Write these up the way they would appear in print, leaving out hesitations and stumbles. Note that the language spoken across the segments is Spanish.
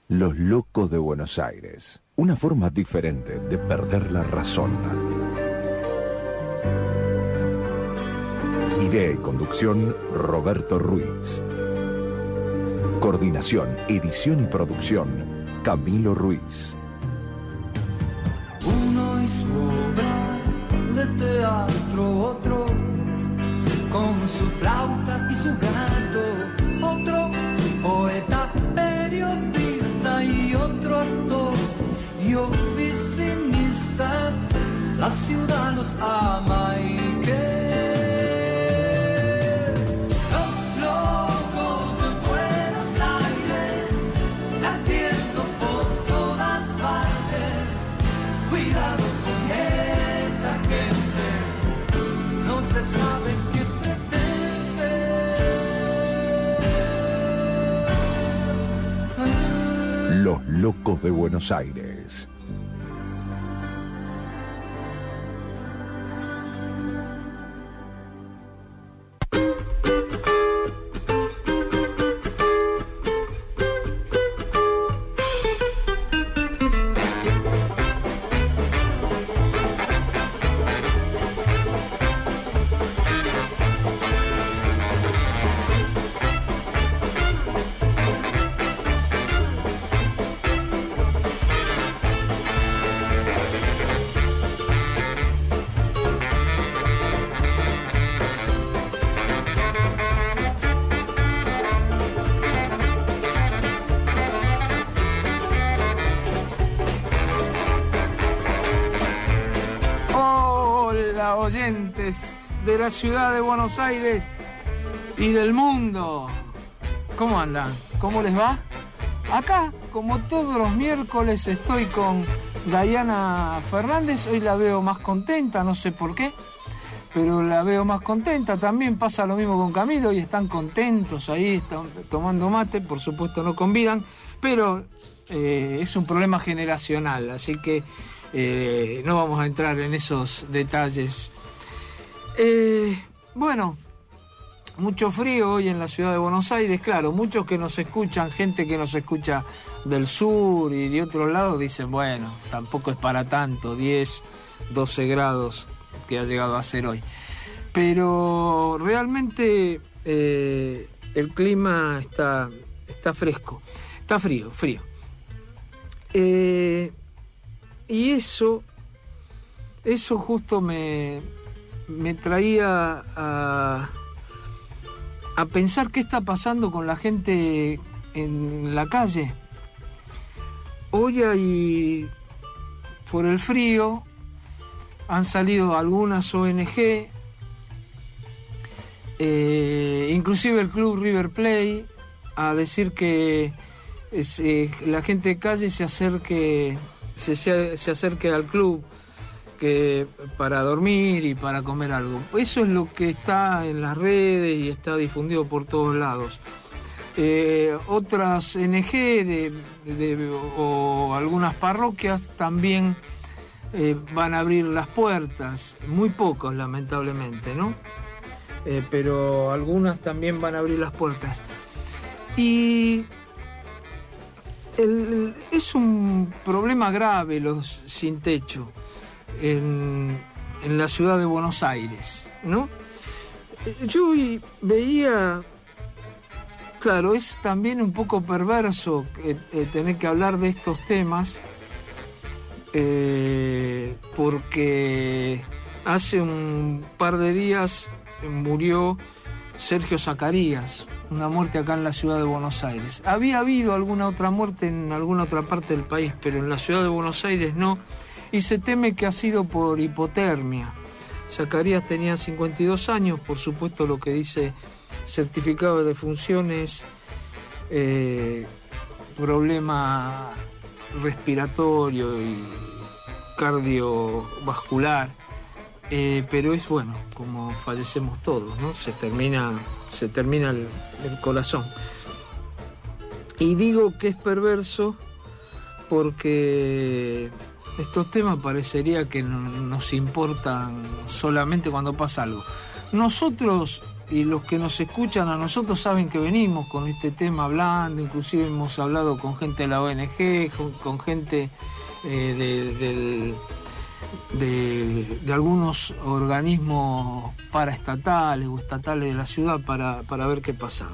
Los locos de Buenos Aires. Una forma diferente de perder la razón. Idea y conducción, Roberto Ruiz. Coordinación, edición y producción, Camilo Ruiz. Uno y su obra de teatro, otro con su flauta y su gato, otro poeta, periodista y otro actor y oficinista. La ciudad los ama y que Los locos de Buenos Aires. Oyentes de la ciudad de Buenos Aires y del mundo, ¿cómo andan? ¿Cómo les va? Acá, como todos los miércoles, estoy con Dayana Fernández. Hoy la veo más contenta, no sé por qué, pero la veo más contenta. También pasa lo mismo con Camilo y están contentos ahí, están tomando mate. Por supuesto no convidan, pero es un problema generacional, así que no vamos a entrar en esos detalles. Bueno, mucho frío hoy en la ciudad de Buenos Aires. Claro, muchos que nos escuchan, gente que nos escucha del sur y de otro lado, dicen, bueno, tampoco es para tanto, 10, 12 grados que ha llegado a ser hoy. Pero realmente el clima está fresco, está frío. Y eso justo me traía a pensar qué está pasando con la gente en la calle. Hoy hay, por el frío, han salido algunas ONG, inclusive el club River Plate, a decir que la gente de calle se acerque al club para dormir y para comer algo. Eso es lo que está en las redes y está difundido por todos lados. Otras ONG o algunas parroquias también van a abrir las puertas, muy pocos lamentablemente, ¿no? Pero algunas también van a abrir las puertas. Y es un problema grave los sin techo en la ciudad de Buenos Aires, ¿no? Yo veía, claro, es también un poco perverso tener que hablar de estos temas, porque hace un par de días murió Sergio Zacarías, una muerte acá en la ciudad de Buenos Aires. Había habido alguna otra muerte en alguna otra parte del país, pero en la ciudad de Buenos Aires no, y se teme que ha sido por hipotermia. Zacarías tenía 52 años, por supuesto lo que dice certificado de defunción es problema respiratorio y cardiovascular. Pero es bueno, como fallecemos todos, ¿no? Se termina el corazón. Y digo que es perverso porque estos temas parecería que nos importan solamente cuando pasa algo. Nosotros y los que nos escuchan a nosotros saben que venimos con este tema hablando, inclusive hemos hablado con gente de la ONG, con gente de algunos organismos paraestatales o estatales de la ciudad para ver qué pasaba.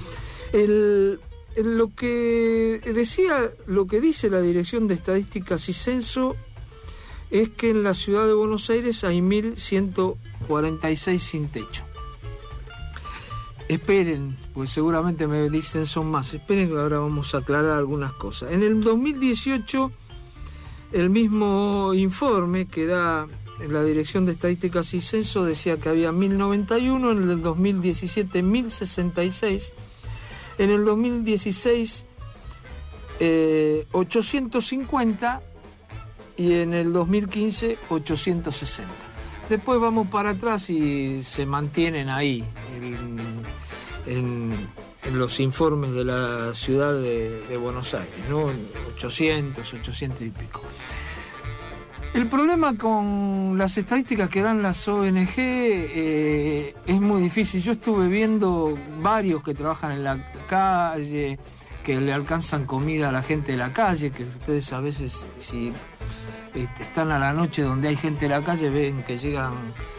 Lo que dice la Dirección de Estadísticas y Censo es que en la ciudad de Buenos Aires hay 1.146 sin techo. Esperen, pues seguramente me dicen son más. Esperen que ahora vamos a aclarar algunas cosas. En el 2018, el mismo informe que da la Dirección de Estadísticas y Censo decía que había 1.091, en el 2017 1.066, en el 2016 850 y en el 2015 860. Después vamos para atrás y se mantienen ahí en los informes de la ciudad de Buenos Aires, ¿no? 800 y pico. El problema con las estadísticas que dan las ONG es muy difícil. Yo estuve viendo varios que trabajan en la calle, que le alcanzan comida a la gente de la calle, que ustedes a veces, si están a la noche donde hay gente de la calle, ven que llegan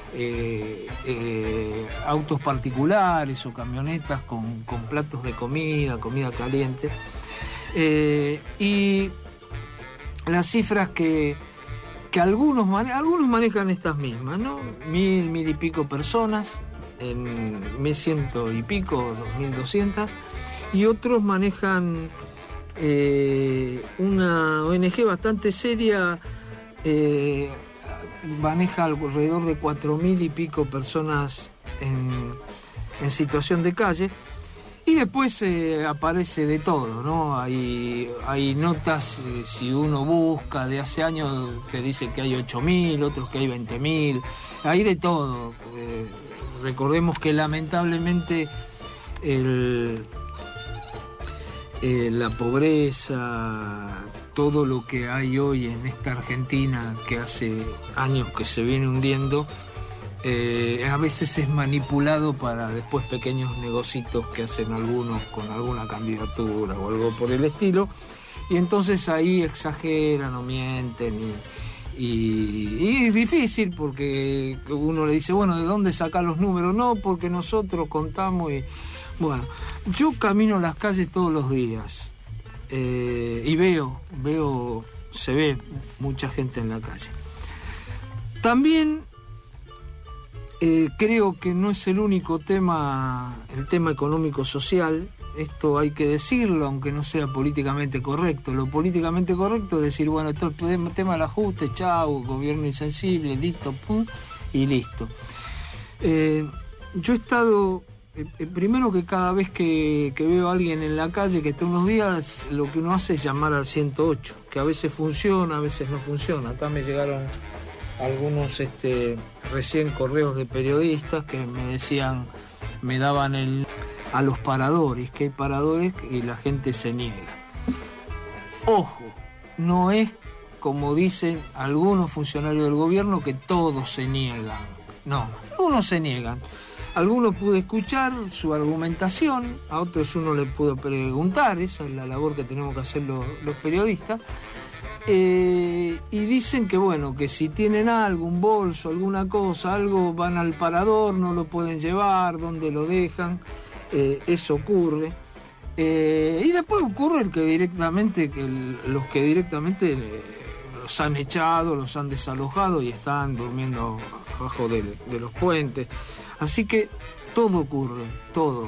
autos particulares o camionetas con platos de comida caliente. Y las cifras que algunos manejan estas mismas, ¿no? 1.000 y pico personas, en 1.100 y pico, 2.200, y otros manejan una ONG bastante seria, maneja alrededor de 4.000 y pico personas en situación de calle. Y después aparece de todo, ¿no? Hay notas, si uno busca de hace años, que dice que hay 8.000, otros que hay 20.000, hay de todo. Recordemos que lamentablemente la pobreza, todo lo que hay hoy en esta Argentina, que hace años que se viene hundiendo, a veces es manipulado para después pequeños negocitos que hacen algunos con alguna candidatura o algo por el estilo, y entonces ahí exageran o mienten y es difícil porque uno le dice, bueno, ¿de dónde sacar los números? No, porque nosotros contamos y... Bueno, yo camino las calles todos los días y se ve mucha gente en la calle. También creo que no es el único tema, el tema económico-social. Esto hay que decirlo, aunque no sea políticamente correcto. Lo políticamente correcto es decir, bueno, esto es el tema del ajuste, chau, gobierno insensible, listo, pum, y listo. Yo he estado, primero que cada vez que veo a alguien en la calle que está unos días, lo que uno hace es llamar al 108, que a veces funciona, a veces no funciona. Acá me llegaron algunos recién correos de periodistas que me decían, me daban a los paradores, que hay paradores y la gente se niega. Ojo, no es como dicen algunos funcionarios del gobierno que todos se niegan. No, algunos se niegan. Algunos pude escuchar su argumentación, a otros uno le pudo preguntar, esa es la labor que tenemos que hacer los periodistas. Y dicen que bueno, que si tienen algo, un bolso, alguna cosa, algo, van al parador, no lo pueden llevar, donde lo dejan, eso ocurre. Y después ocurre los que directamente los han echado, los han desalojado y están durmiendo abajo de los puentes. Así que todo ocurre, todo.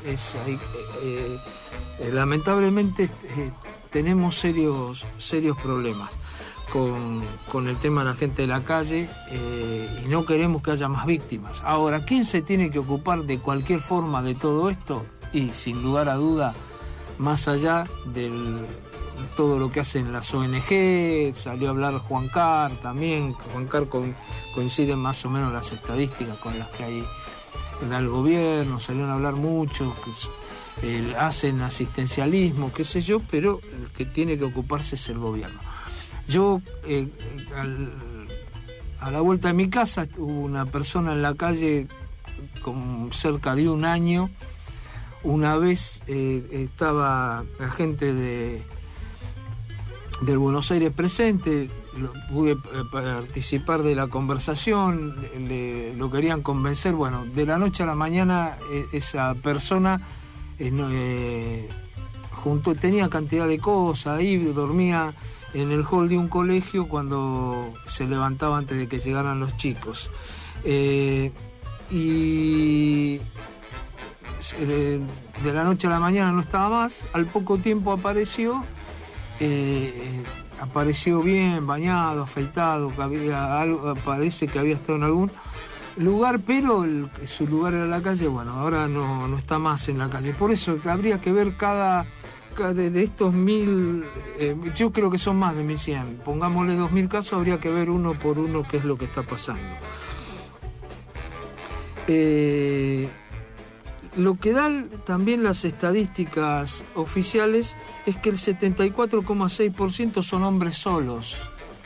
Lamentablemente tenemos serios problemas con el tema de la gente de la calle y no queremos que haya más víctimas. Ahora, ¿quién se tiene que ocupar de cualquier forma de todo esto? Y sin lugar a duda, más allá de todo lo que hacen las ONG, salió a hablar Juan Carr también. Juan Carr coinciden más o menos las estadísticas con las que hay en el gobierno, salieron a hablar mucho, que hacen asistencialismo, qué sé yo, pero el que tiene que ocuparse es el gobierno. Yo, a la vuelta de mi casa, hubo una persona en la calle con cerca de un año. Una vez estaba la gente del Buenos Aires presente, pude participar de la conversación, lo querían convencer. Bueno, de la noche a la mañana esa persona tenía cantidad de cosas, ahí dormía en el hall de un colegio cuando se levantaba antes de que llegaran los chicos. Y de la noche a la mañana no estaba más, al poco tiempo apareció bien, bañado, afeitado, parece que había estado en algún lugar, pero su lugar era la calle. Bueno, ahora no está más en la calle. Por eso habría que ver cada de estos 1000, yo creo que son más de 1100, pongámosle 2000 casos, habría que ver uno por uno qué es lo que está pasando. Lo que dan también las estadísticas oficiales es que el 74,6% son hombres solos.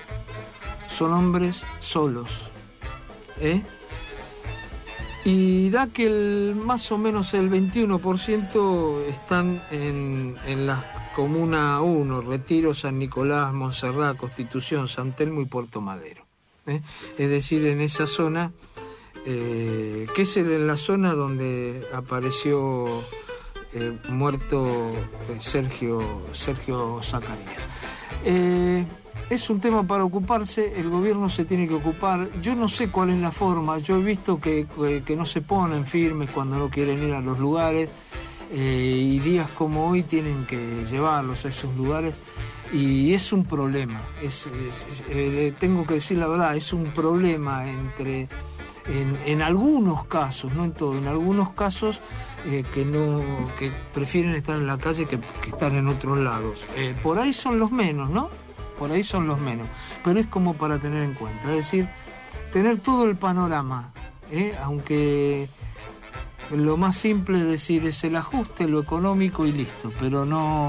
Y da que más o menos el 21% están en la Comuna 1, Retiro, San Nicolás, Montserrat, Constitución, San Telmo y Puerto Madero. Es decir, en esa zona, que es en la zona donde apareció muerto Sergio Zacarías. Es un tema para ocuparse, el gobierno se tiene que ocupar. Yo no sé cuál es la forma, yo he visto que no se ponen firmes cuando no quieren ir a los lugares, y días como hoy tienen que llevarlos a esos lugares, y es un problema. Tengo que decir la verdad, es un problema en algunos casos, no en todo, en algunos casos que prefieren estar en la calle que estar en otros lados. Por ahí son los menos, ¿no? Por ahí son los menos, pero es como para tener en cuenta, es decir, tener todo el panorama, aunque lo más simple es decir, es el ajuste, lo económico y listo, pero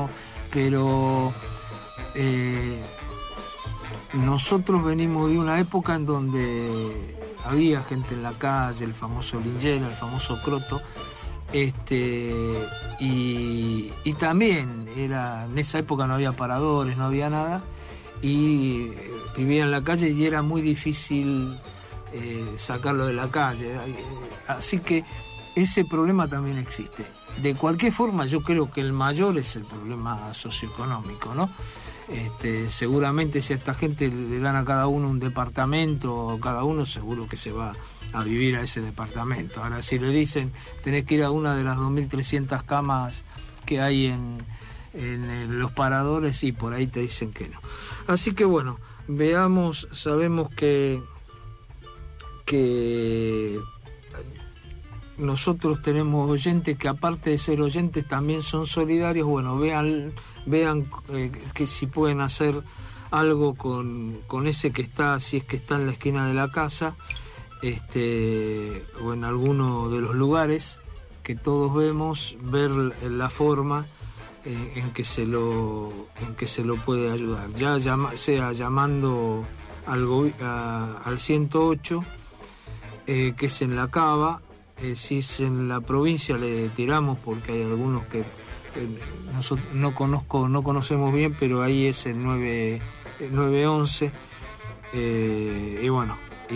nosotros venimos de una época en donde había gente en la calle, el famoso Lingera, el famoso Croto, y también en esa época no había paradores, no había nada, y vivía en la calle y era muy difícil sacarlo de la calle, así que ese problema también existe. De cualquier forma, yo creo que el mayor es el problema socioeconómico, ¿no? Seguramente si a esta gente le dan a cada uno un departamento, cada uno seguro que se va a vivir a ese departamento. Ahora, si le dicen tenés que ir a una de las 2.300 camas que hay en los paradores, y por ahí te dicen que no. Así que bueno, veamos, sabemos que nosotros tenemos oyentes que, aparte de ser oyentes, también son solidarios. Bueno, vean que si pueden hacer algo con ese que está, si es que está en la esquina de la casa, o en alguno de los lugares que todos vemos, ver la forma en que se lo puede ayudar, sea llamando al 108, que es en La Cava. Si es en la provincia le tiramos, porque hay algunos que nosotros no conocemos bien, pero ahí es el 911, y bueno,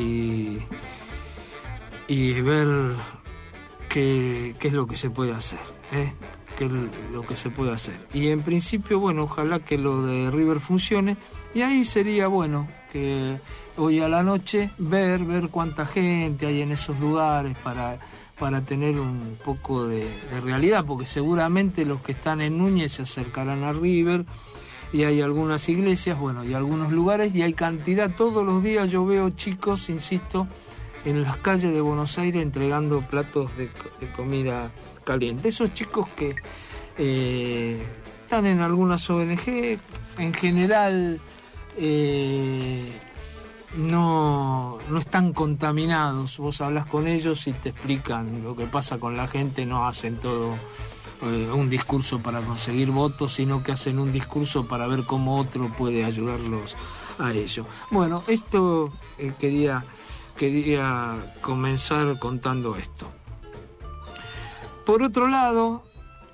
y ver qué es lo que se puede hacer, qué es lo que se puede hacer. Y en principio, bueno, ojalá que lo de River funcione, y ahí sería bueno que hoy a la noche ver cuánta gente hay en esos lugares para tener un poco de realidad, porque seguramente los que están en Núñez se acercarán a River, y hay algunas iglesias, bueno, y algunos lugares, y hay cantidad. Todos los días yo veo chicos, insisto, en las calles de Buenos Aires entregando platos de comida caliente. Esos chicos que están en algunas ONG, en general no están contaminados. Vos hablas con ellos y te explican lo que pasa con la gente, no hacen todo un discurso para conseguir votos, sino que hacen un discurso para ver cómo otro puede ayudarlos a ello. Bueno, esto quería comenzar contando esto. Por otro lado,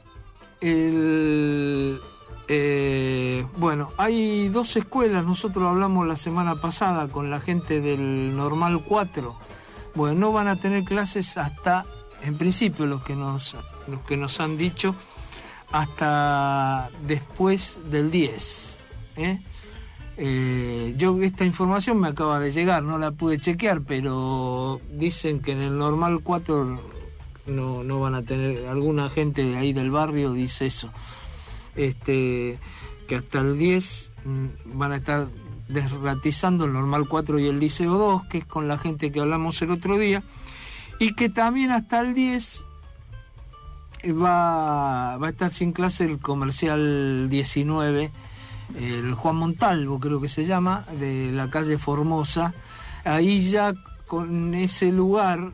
bueno, hay 2 escuelas. Nosotros hablamos la semana pasada con la gente del Normal 4. Bueno, no van a tener clases hasta, en principio, los que nos han dicho, hasta después del 10. Yo esta información me acaba de llegar, no la pude chequear, pero dicen que en el Normal 4 no van a tener, alguna gente de ahí del barrio dice eso, que hasta el 10 van a estar desratizando el Normal 4 y el Liceo 2, que es con la gente que hablamos el otro día, y que también hasta el 10 va a estar sin clase el Comercial 19, el Juan Montalvo creo que se llama, de la calle Formosa. Ahí ya con ese lugar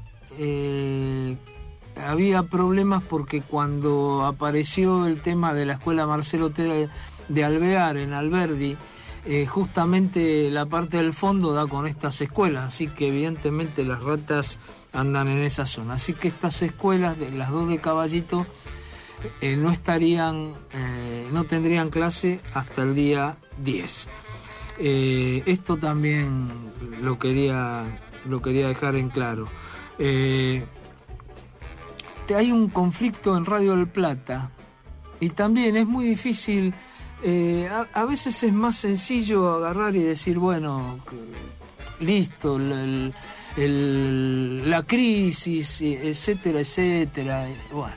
había problemas porque cuando apareció el tema de la escuela Marcelo T. de Alvear en Alberdi, justamente la parte del fondo da con estas escuelas, así que evidentemente las ratas andan en esa zona. Así que estas escuelas, de las 2 de Caballito, no tendrían clase hasta el día 10. Esto también lo quería dejar en claro. Hay un conflicto en Radio del Plata y también es muy difícil. A veces es más sencillo agarrar y decir, bueno, listo, la crisis, etcétera, etcétera. Bueno,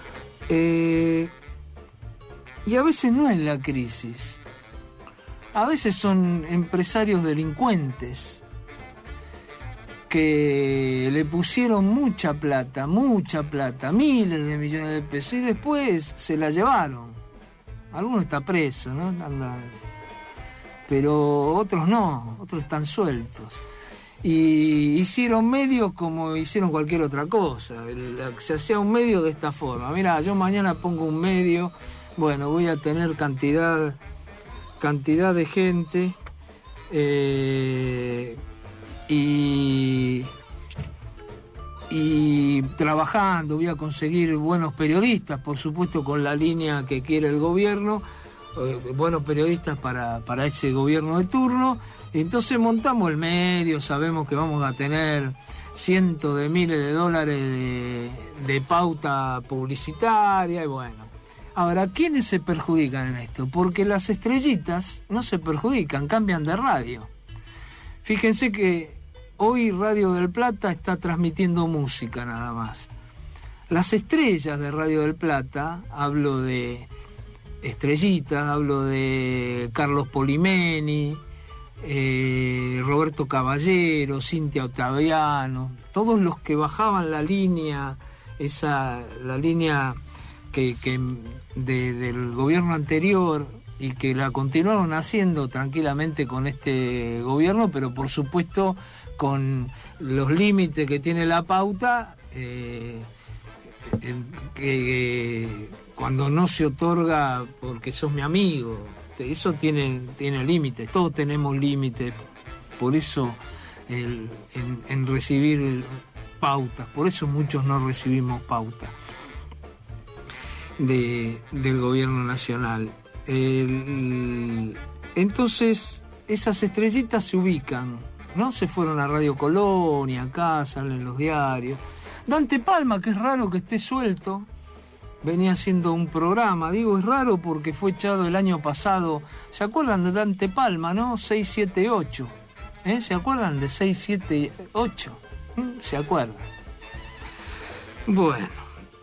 y a veces no es la crisis. A veces son empresarios delincuentes que le pusieron mucha plata, miles de millones de pesos, y después se la llevaron. Algunos está preso, ¿no? Pero otros no, otros están sueltos. Y hicieron medios como hicieron cualquier otra cosa. Se hacía un medio de esta forma. Mirá, yo mañana pongo un medio, bueno, voy a tener cantidad de gente, y trabajando, voy a conseguir buenos periodistas, por supuesto con la línea que quiere el gobierno, buenos periodistas para ese gobierno de turno. Entonces montamos el medio, sabemos que vamos a tener cientos de miles de dólares de pauta publicitaria, y bueno. Ahora, ¿quiénes se perjudican en esto? Porque las estrellitas no se perjudican, cambian de radio. Fíjense que hoy Radio del Plata está transmitiendo música nada más. Las estrellas de Radio del Plata, hablo de Estrellitas, hablo de Carlos Polimeni, Roberto Caballero, Cintia Ottaviano, todos los que bajaban la línea, la línea que del gobierno anterior, y que la continuaron haciendo tranquilamente con este gobierno, pero por supuesto con los límites que tiene la pauta, que cuando no se otorga porque sos mi amigo, eso tiene límites, todos tenemos límites, por eso en recibir pautas, por eso muchos no recibimos pautas del gobierno nacional. Entonces esas estrellitas se ubican, ¿no? Se fueron a Radio Colonia, acá salen los diarios. Dante Palma, que es raro que esté suelto, venía haciendo un programa, digo es raro porque fue echado el año pasado. ¿Se acuerdan de Dante Palma, no? 678, ¿se acuerdan de 678? ¿Se acuerdan? Bueno,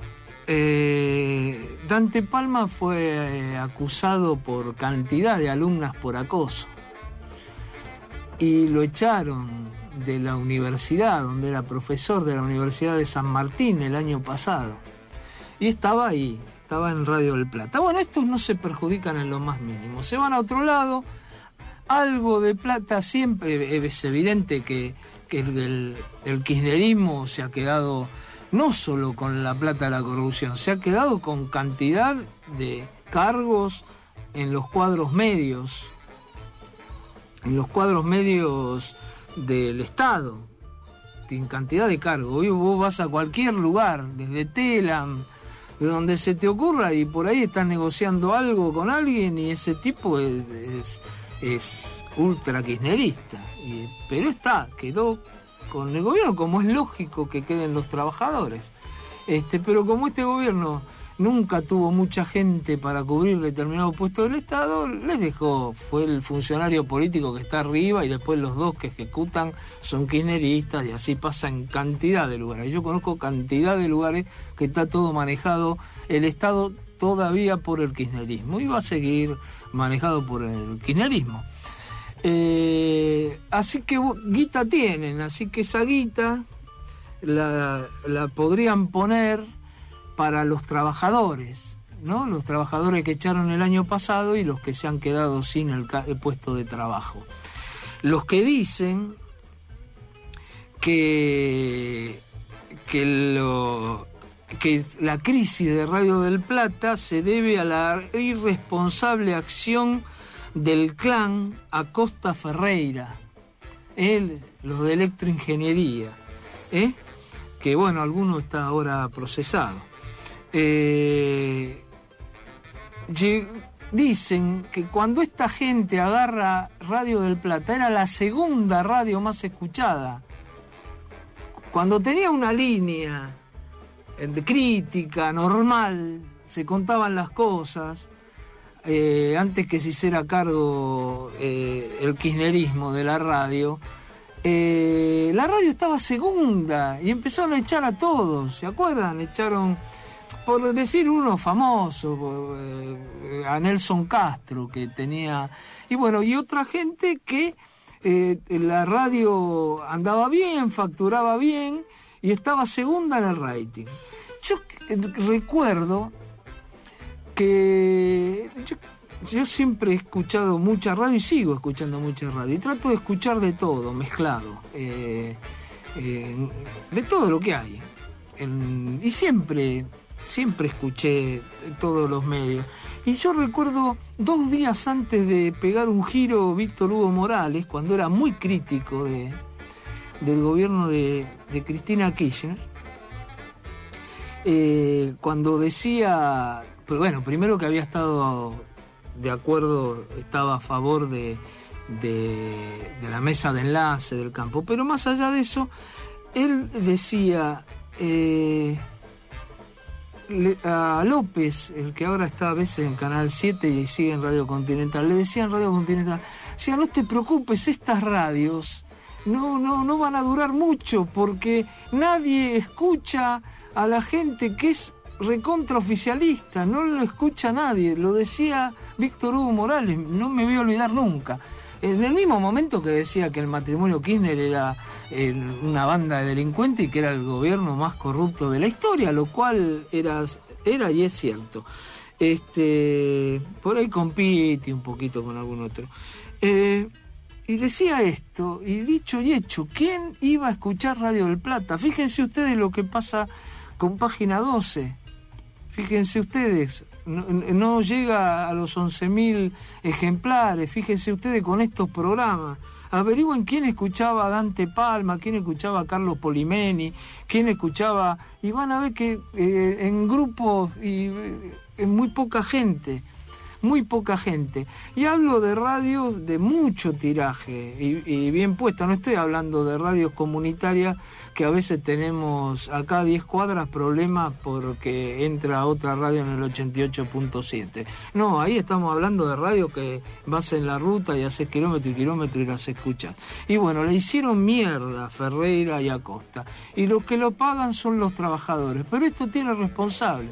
Dante Palma fue acusado por cantidad de alumnas por acoso y lo echaron de la universidad, donde era profesor de la Universidad de San Martín el año pasado, y estaba ahí, estaba en Radio del Plata. Bueno, estos no se perjudican en lo más mínimo, se van a otro lado, algo de plata siempre. Es evidente que el kirchnerismo se ha quedado no solo con la plata de la corrupción, se ha quedado con cantidad de cargos en los cuadros medios, del Estado, en cantidad de cargos. Hoy vos vas a cualquier lugar, desde Telam, donde se te ocurra, y por ahí estás negociando algo con alguien y ese tipo es ultra kirchnerista. Pero quedó con el gobierno, como es lógico que queden los trabajadores. Pero como este gobierno nunca tuvo mucha gente para cubrir determinado puesto del Estado, les dejó, fue el funcionario político que está arriba y después los dos que ejecutan son kirchneristas, y así pasa en cantidad de lugares. Yo conozco cantidad de lugares que está todo manejado, el Estado todavía por el kirchnerismo, y va a seguir manejado por el kirchnerismo. Así que guita tienen, así que esa guita la podrían poner para los trabajadores, ¿no? Los trabajadores que echaron el año pasado y los que se han quedado sin el puesto de trabajo. Los que dicen que la crisis de Radio del Plata se debe a la irresponsable acción del clan Acosta Ferreira, los de electroingeniería, que bueno, alguno está ahora procesado. Dicen que cuando esta gente agarra Radio del Plata, era la segunda radio más escuchada. Cuando tenía una línea de crítica normal, se contaban las cosas, antes que se hiciera cargo el kirchnerismo de la radio estaba segunda y empezaron a echar a todos, ¿se acuerdan? Echaron, por decir uno famoso, a Nelson Castro, que tenía, y bueno, y otra gente que la radio andaba bien, facturaba bien y estaba segunda en el rating. Yo recuerdo que yo siempre he escuchado mucha radio y sigo escuchando mucha radio y trato de escuchar de todo, mezclado, de todo lo que hay. Y siempre escuché todos los medios. Y yo recuerdo 2 días antes de pegar un giro Víctor Hugo Morales, cuando era muy crítico del gobierno de Cristina Kirchner, cuando decía, pero bueno, primero que había estado de acuerdo, estaba a favor de la mesa de enlace del campo, pero más allá de eso, él decía a López, el que ahora está a veces en Canal 7 y sigue en Radio Continental, le decía en Radio Continental, decía, no te preocupes, estas radios no van a durar mucho, porque nadie escucha a la gente que es recontraoficialista, no lo escucha nadie. Lo decía Víctor Hugo Morales, no me voy a olvidar nunca. En el mismo momento que decía que el matrimonio Kirchner era una banda de delincuentes y que era el gobierno más corrupto de la historia, lo cual era y es cierto. Por ahí compite un poquito con algún otro. Y decía esto, y dicho y hecho, ¿quién iba a escuchar Radio del Plata? Fíjense ustedes lo que pasa con Página 12. Fíjense ustedes, no llega a los 11.000 ejemplares. Fíjense ustedes con estos programas. Averigüen quién escuchaba a Dante Palma, quién escuchaba a Carlos Polimeni, quién escuchaba... Y van a ver que en grupos y en muy poca gente. Y hablo de radios de mucho tiraje y bien puesta. No estoy hablando de radios comunitarias que a veces tenemos acá a 10 cuadras problemas porque entra otra radio en el 88.7. No, ahí estamos hablando de radios que vas en la ruta y haces kilómetro y las escuchas. Y bueno, le hicieron mierda a Ferreira y Acosta. Y los que lo pagan son los trabajadores. Pero esto tiene responsables.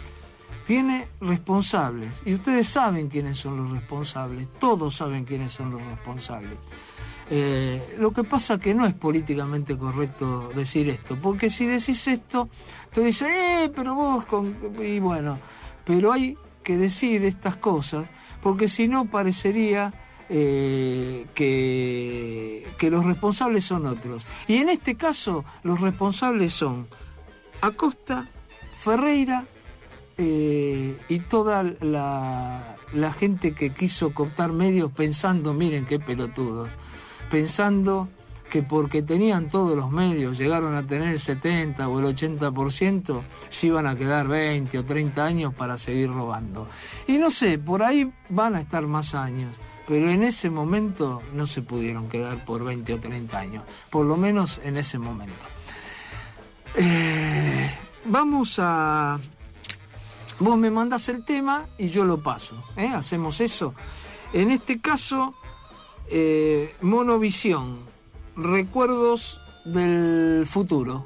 Y ustedes saben quiénes son los responsables, todos saben quiénes son los responsables. Lo que pasa es que no es políticamente correcto decir esto, porque si decís esto, tú dices, pero vos... Y bueno, pero hay que decir estas cosas, porque si no parecería que los responsables son otros. Y en este caso, los responsables son Acosta, Ferreira, y toda la gente que quiso cooptar medios pensando, miren qué pelotudos, pensando que porque tenían todos los medios, llegaron a tener el 70 o el 80%, se iban a quedar 20 o 30 años para seguir robando. Y no sé, por ahí van a estar más años, pero en ese momento no se pudieron quedar por 20 o 30 años, por lo menos en ese momento. Vamos a... Vos me mandás el tema y yo lo paso, hacemos eso. En este caso, Monovisión, Recuerdos del Futuro,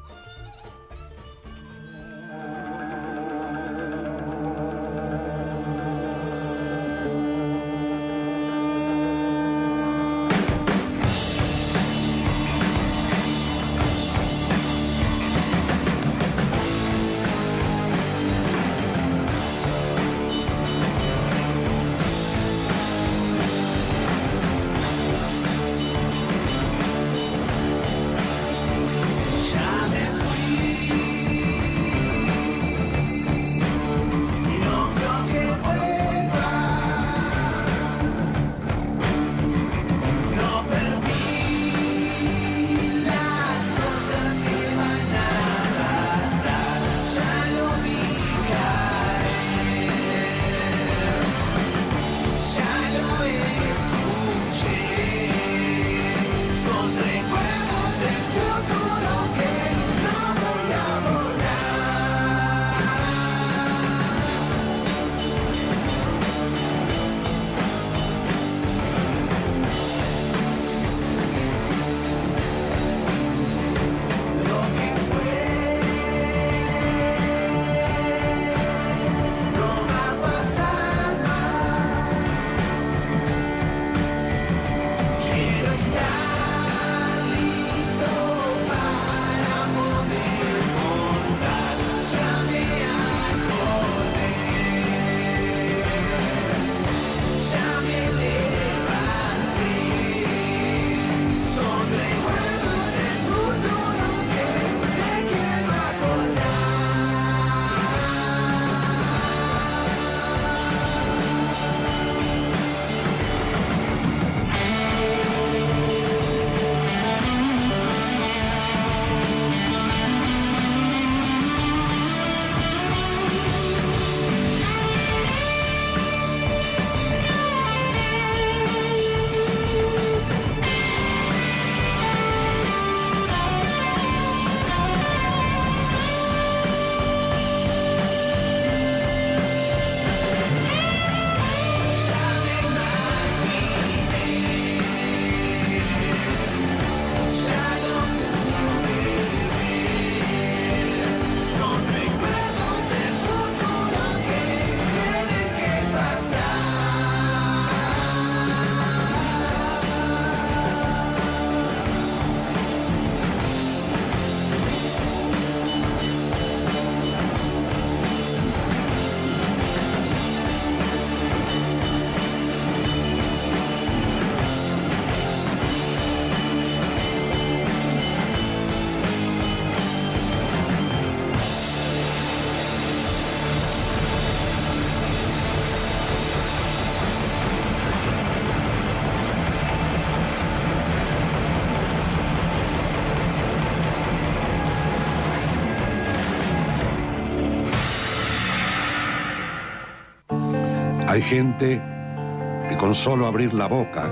Hay gente que con solo abrir la boca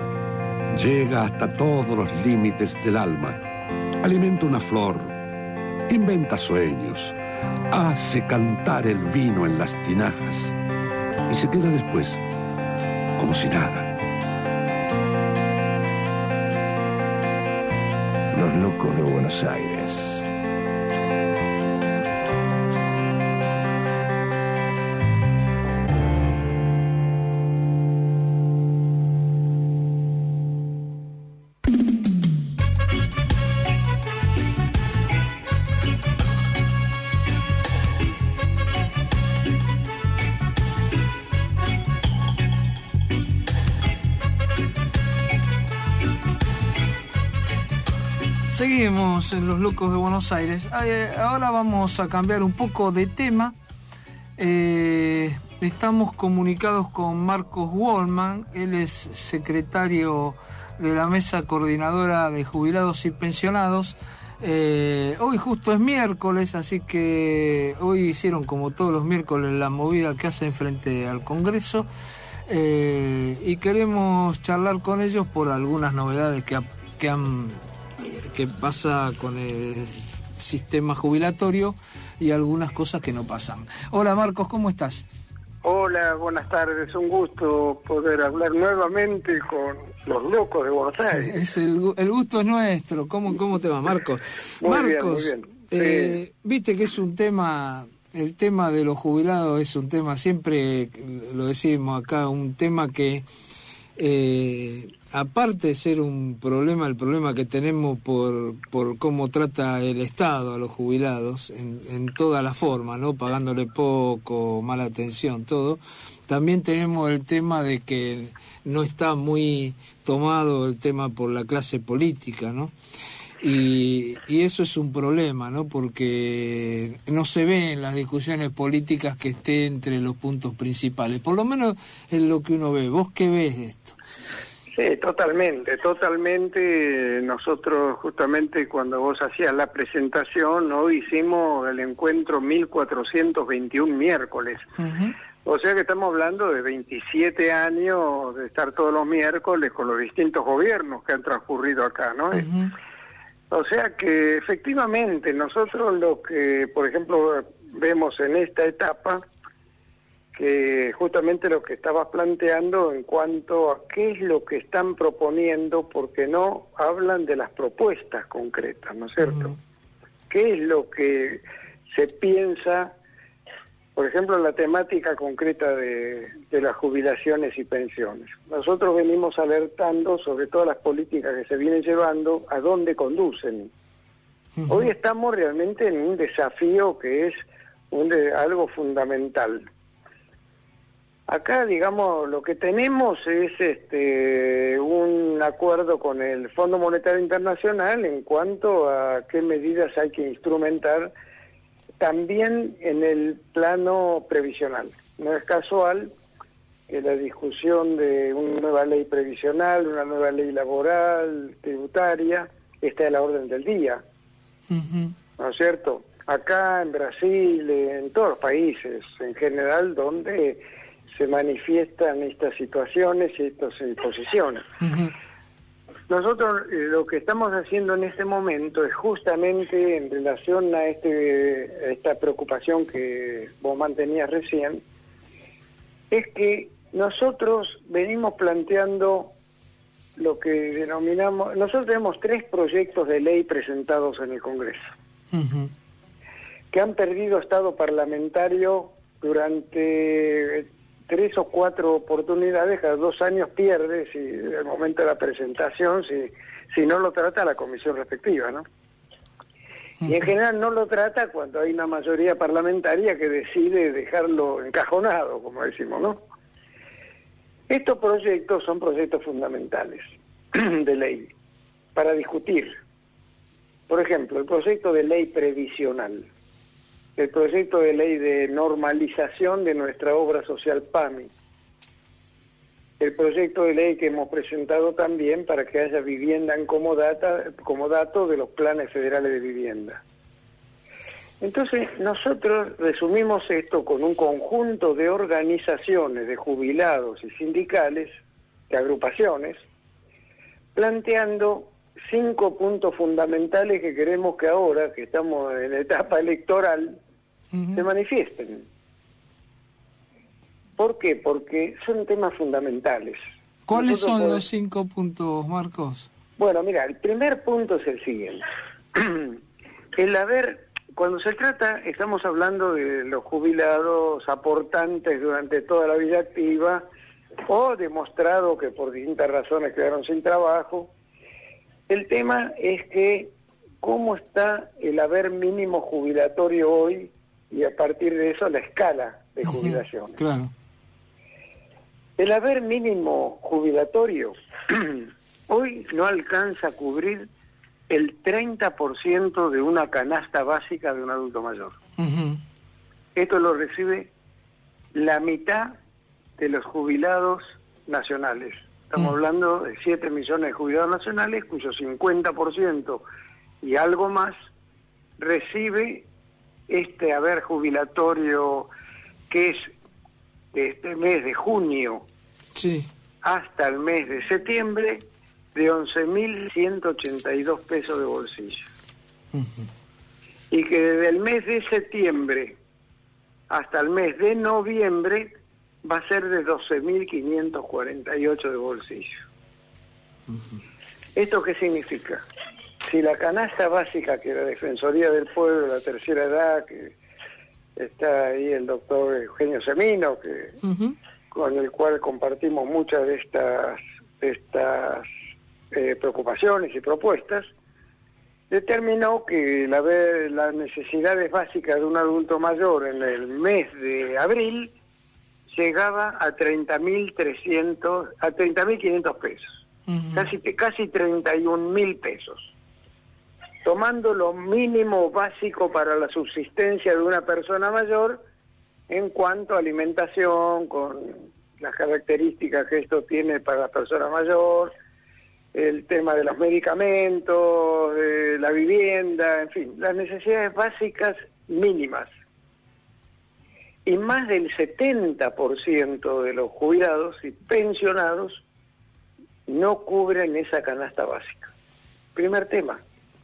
llega hasta todos los límites del alma, alimenta una flor, inventa sueños, hace cantar el vino en las tinajas y se queda después como si nada. Los Locos de Buenos Aires. Seguimos en Los Locos de Buenos Aires. Ahora vamos a cambiar un poco de tema. Estamos comunicados con Marcos Wallman. Él es secretario de la Mesa Coordinadora de Jubilados y Pensionados. Hoy justo es miércoles, así que hoy hicieron como todos los miércoles la movida que hacen frente al Congreso, y queremos charlar con ellos por algunas novedades que pasa con el sistema jubilatorio y algunas cosas que no pasan. Hola Marcos, ¿cómo estás? Hola, buenas tardes. Un gusto poder hablar nuevamente con los locos de Buenos Aires. El gusto es nuestro. ¿Cómo te va, Marcos? Marcos, muy bien. Viste que es un tema, el tema de los jubilados es un tema, siempre lo decimos acá, un tema que, aparte de ser un problema, el problema que tenemos por cómo trata el Estado a los jubilados en toda la forma, ¿no? Pagándole poco, mala atención, todo. También tenemos el tema de que no está muy tomado el tema por la clase política, ¿no? Y eso es un problema, ¿no? Porque no se ve en las discusiones políticas que esté entre los puntos principales. Por lo menos es lo que uno ve. ¿Vos qué ves de esto? Sí, totalmente. Nosotros justamente cuando vos hacías la presentación, hoy hicimos el encuentro 1421 miércoles. Uh-huh. O sea que estamos hablando de 27 años de estar todos los miércoles con los distintos gobiernos que han transcurrido acá, ¿no? Uh-huh. O sea que efectivamente nosotros lo que, por ejemplo, vemos en esta etapa, que justamente lo que estabas planteando en cuanto a qué es lo que están proponiendo, porque no hablan de las propuestas concretas, ¿no es cierto? ¿Qué es lo que se piensa, por ejemplo, en la temática concreta de las jubilaciones y pensiones? Nosotros venimos alertando sobre todas las políticas que se vienen llevando, a dónde conducen. Hoy estamos realmente en un desafío que es algo fundamental. Acá, digamos, lo que tenemos es un acuerdo con el Fondo Monetario Internacional en cuanto a qué medidas hay que instrumentar también en el plano previsional. No es casual que la discusión de una nueva ley previsional, una nueva ley laboral, tributaria, esté a la orden del día. Uh-huh. ¿No es cierto? Acá, en Brasil, en todos los países en general, donde se manifiestan estas situaciones y estas imposiciones. Uh-huh. Nosotros lo que estamos haciendo en este momento es justamente en relación a esta preocupación que vos mantenías recién, es que nosotros venimos planteando lo que denominamos, nosotros tenemos 3 proyectos de ley presentados en el Congreso, uh-huh, que han perdido estado parlamentario durante 3 o 4 oportunidades, cada 2 años pierde, si el momento de la presentación, si no lo trata la comisión respectiva, ¿no? Y en general no lo trata cuando hay una mayoría parlamentaria que decide dejarlo encajonado, como decimos, ¿no? Estos proyectos son proyectos fundamentales de ley para discutir. Por ejemplo, el proyecto de ley previsional, el proyecto de ley de normalización de nuestra obra social PAMI, el proyecto de ley que hemos presentado también para que haya vivienda en comodato de los planes federales de vivienda. Entonces, nosotros resumimos esto con un conjunto de organizaciones de jubilados y sindicales, de agrupaciones, planteando 5 puntos fundamentales que queremos que ahora, que estamos en etapa electoral, uh-huh, se manifiesten. ¿Por qué? Porque son temas fundamentales. ¿Cuáles son los 5 puntos, Marcos? Bueno, mira, el primer punto es el siguiente. Cuando se trata, estamos hablando de los jubilados aportantes durante toda la vida activa, o demostrado que por distintas razones quedaron sin trabajo. El tema es que cómo está el haber mínimo jubilatorio hoy y a partir de eso la escala de jubilaciones. Claro. El haber mínimo jubilatorio hoy no alcanza a cubrir el 30% de una canasta básica de un adulto mayor. Uh-huh. Esto lo recibe la mitad de los jubilados nacionales, Estamos hablando de 7 millones de jubilados nacionales, cuyo 50% y algo más recibe este haber jubilatorio que es de este mes de junio hasta el mes de septiembre, de 11.182 pesos de bolsillo. Y que desde el mes de septiembre hasta el mes de noviembre va a ser de 12.548 de bolsillo. ¿Esto qué significa? Si la canasta básica que la Defensoría del Pueblo, la tercera edad, que está ahí el doctor Eugenio Semino, que con el cual compartimos muchas de estas preocupaciones y propuestas, determinó que las necesidades básicas de un adulto mayor en el mes de abril llegaba a 30.500 pesos, casi 31.000 pesos, tomando lo mínimo básico para la subsistencia de una persona mayor en cuanto a alimentación, con las características que esto tiene para la persona mayor, el tema de los medicamentos, de la vivienda, en fin, las necesidades básicas mínimas. Y más del 70% de los jubilados y pensionados no cubren esa canasta básica. Primer tema,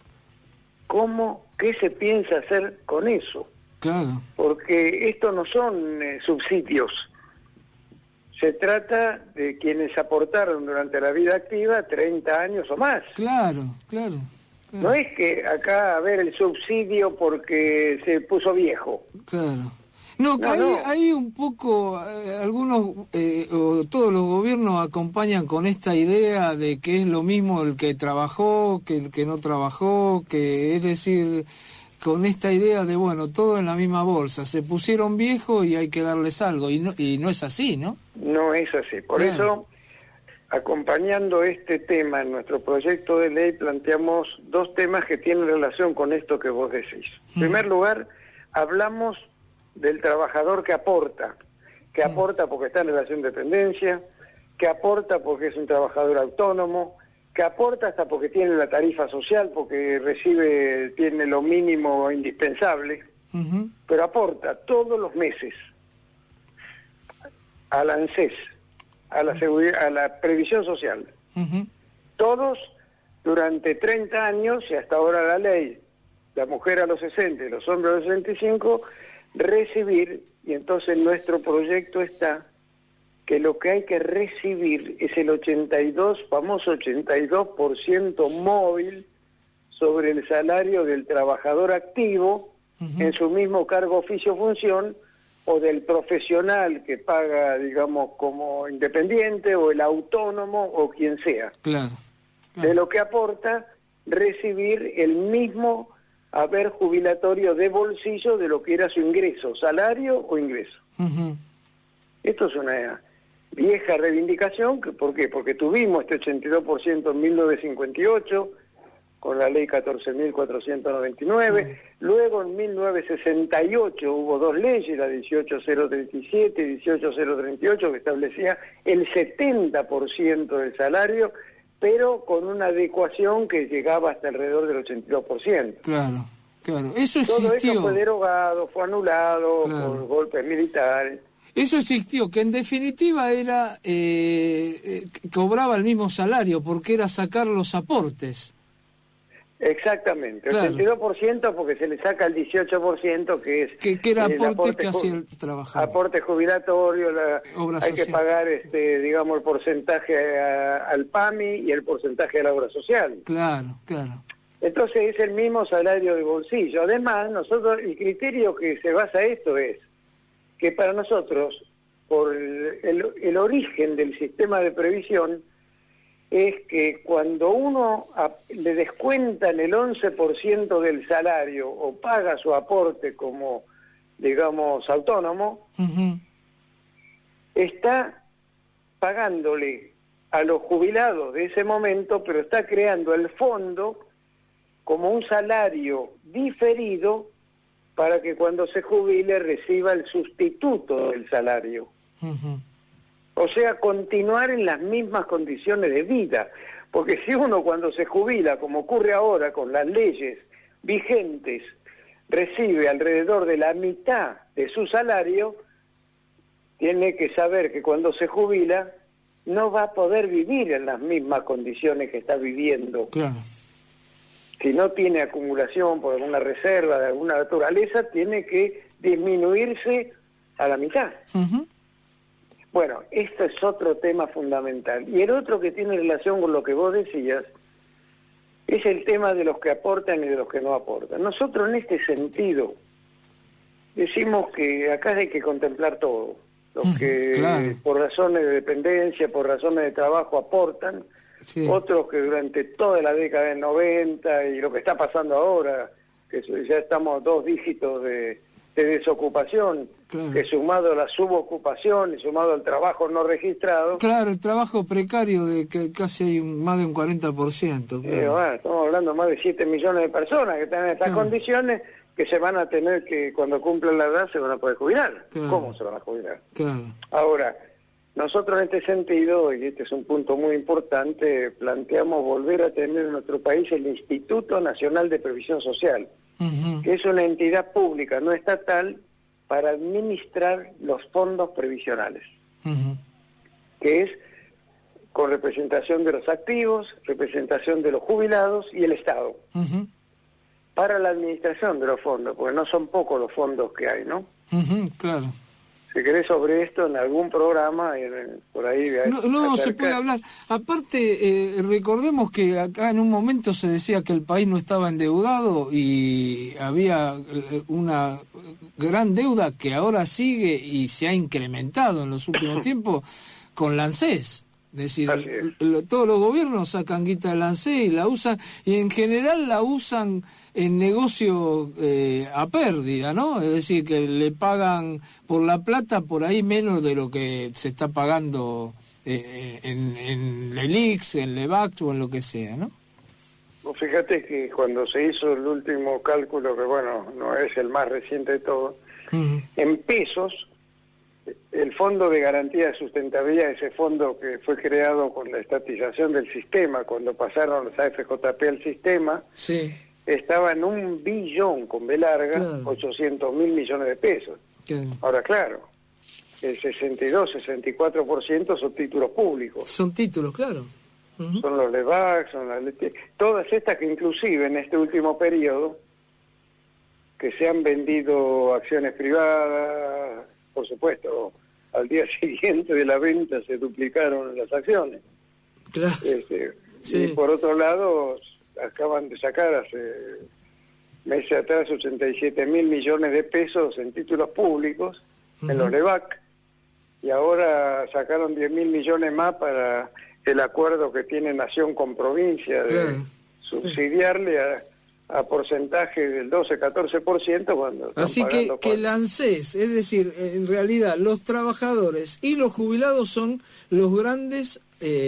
¿qué se piensa hacer con eso? Claro. Porque esto no son subsidios. Se trata de quienes aportaron durante la vida activa 30 años o más. Claro. No es que acá, el subsidio porque se puso viejo. Claro. No, hay un poco, algunos o todos los gobiernos acompañan con esta idea de que es lo mismo el que trabajó que el que no trabajó, que es decir, con esta idea de, bueno, todo en la misma bolsa, se pusieron viejos y hay que darles algo, y no es así, ¿no? No es así, por eso, acompañando este tema en nuestro proyecto de ley, planteamos 2 temas que tienen relación con esto que vos decís. En primer lugar, hablamos del trabajador que aporta porque está en relación de dependencia, que aporta porque es un trabajador autónomo, que aporta hasta porque tiene la tarifa social, porque tiene lo mínimo indispensable, pero aporta todos los meses a la ANSES, a la previsión social. Todos durante 30 años, y hasta ahora la ley, la mujer a los 60 y los hombres a los 65, recibir, y entonces nuestro proyecto está que lo que hay que recibir es el famoso 82% móvil sobre el salario del trabajador activo en su mismo cargo, oficio, función, o del profesional que paga, digamos, como independiente, o el autónomo, o quien sea. Claro. De lo que aporta, recibir el mismo haber jubilatorio de bolsillo de lo que era su ingreso, salario o ingreso. Esto es una vieja reivindicación. ¿Por qué? Porque tuvimos este 82% en 1958, con la ley 14.499, luego en 1968 hubo 2 leyes, la 18.037 y 18.038, que establecía el 70% del salario, pero con una adecuación que llegaba hasta alrededor del 82%. Claro. Eso existió. Todo eso fue derogado, fue anulado por golpes militares. Eso existió, que en definitiva era cobraba el mismo salario, porque era sacar los aportes. Exactamente, el 82% porque se le saca el 18%, que es... Que era aporte que hacía el trabajador. Aporte jubilatorio, hay que pagar, digamos, el porcentaje al PAMI y el porcentaje de la obra social. Claro. Entonces es el mismo salario de bolsillo. Además, el criterio que se basa esto es que para nosotros, por el origen del sistema de previsión, es que cuando uno le descuentan el 11% del salario o paga su aporte como, digamos, autónomo, está pagándole a los jubilados de ese momento, pero está creando el fondo como un salario diferido para que cuando se jubile reciba el sustituto del salario. O sea, continuar en las mismas condiciones de vida. Porque si uno cuando se jubila, como ocurre ahora con las leyes vigentes, recibe alrededor de la mitad de su salario, tiene que saber que cuando se jubila no va a poder vivir en las mismas condiciones que está viviendo. Claro. Si no tiene acumulación por alguna reserva de alguna naturaleza, tiene que disminuirse a la mitad. Uh-huh. Bueno, esto es otro tema fundamental. Y el otro que tiene relación con lo que vos decías es el tema de los que aportan y de los que no aportan. Nosotros en este sentido decimos que acá hay que contemplar todo. Los que claro. por razones de dependencia, por razones de trabajo aportan, Sí. otros que durante toda la década del 90 y lo que está pasando ahora, que ya estamos 2 dígitos de desocupación, Claro. que sumado a la subocupación y sumado al trabajo no registrado, Claro, el trabajo precario de que casi hay más de un 40%. Claro. bueno, estamos hablando de más de 7 millones de personas que están en estas Claro. condiciones, que se van a tener que, cuando cumplan la edad, se van a poder jubilar. Claro. ¿Cómo se van a jubilar? Claro. Ahora, nosotros en este sentido, y este es un punto muy importante, planteamos volver a tener en nuestro país el Instituto Nacional de Previsión Social, Uh-huh. que es una entidad pública, no estatal, para administrar los fondos previsionales, Uh-huh. que es con representación de los activos, representación de los jubilados y el Estado, Uh-huh. para la administración de los fondos, porque no son pocos los fondos que hay, ¿no? Uh-huh. Claro. Si querés sobre esto en algún programa, por ahí... No se puede hablar. Aparte, recordemos que acá en un momento se decía que el país no estaba endeudado y había una gran deuda que ahora sigue y se ha incrementado en los últimos tiempos con la ANSES. Es decir, todos los gobiernos sacan guita del ANSES y la usan, y en general la usan en negocio a pérdida, ¿no? Es decir, que le pagan por la plata por ahí menos de lo que se está pagando en el IX, en Levax o en lo que sea, ¿no? Vos fíjate que cuando se hizo el último cálculo, que bueno, no es el más reciente de todo, Uh-huh. en pesos, el Fondo de Garantía de Sustentabilidad, ese fondo que fue creado con la estatización del sistema, cuando pasaron los AFJP al sistema, Sí. estaba en 1 billón, con B larga, Claro. 800.000 millones de pesos. Claro. Ahora, claro, el 62-64% son títulos públicos. Son títulos, claro. Uh-huh. Son los Levax, son las todas estas que inclusive en este último periodo, que se han vendido acciones privadas, por supuesto, al día siguiente de la venta se duplicaron las acciones. Claro. Sí. Y por otro lado, acaban de sacar hace meses atrás 87.000 millones de pesos en títulos públicos, Uh-huh. en los Levac, y ahora sacaron 10.000 millones más para el acuerdo que tiene Nación con provincia de Claro. subsidiarle a porcentaje del 12-14% cuando están Así pagando que el ANSES, es decir, en realidad los trabajadores y los jubilados son los grandes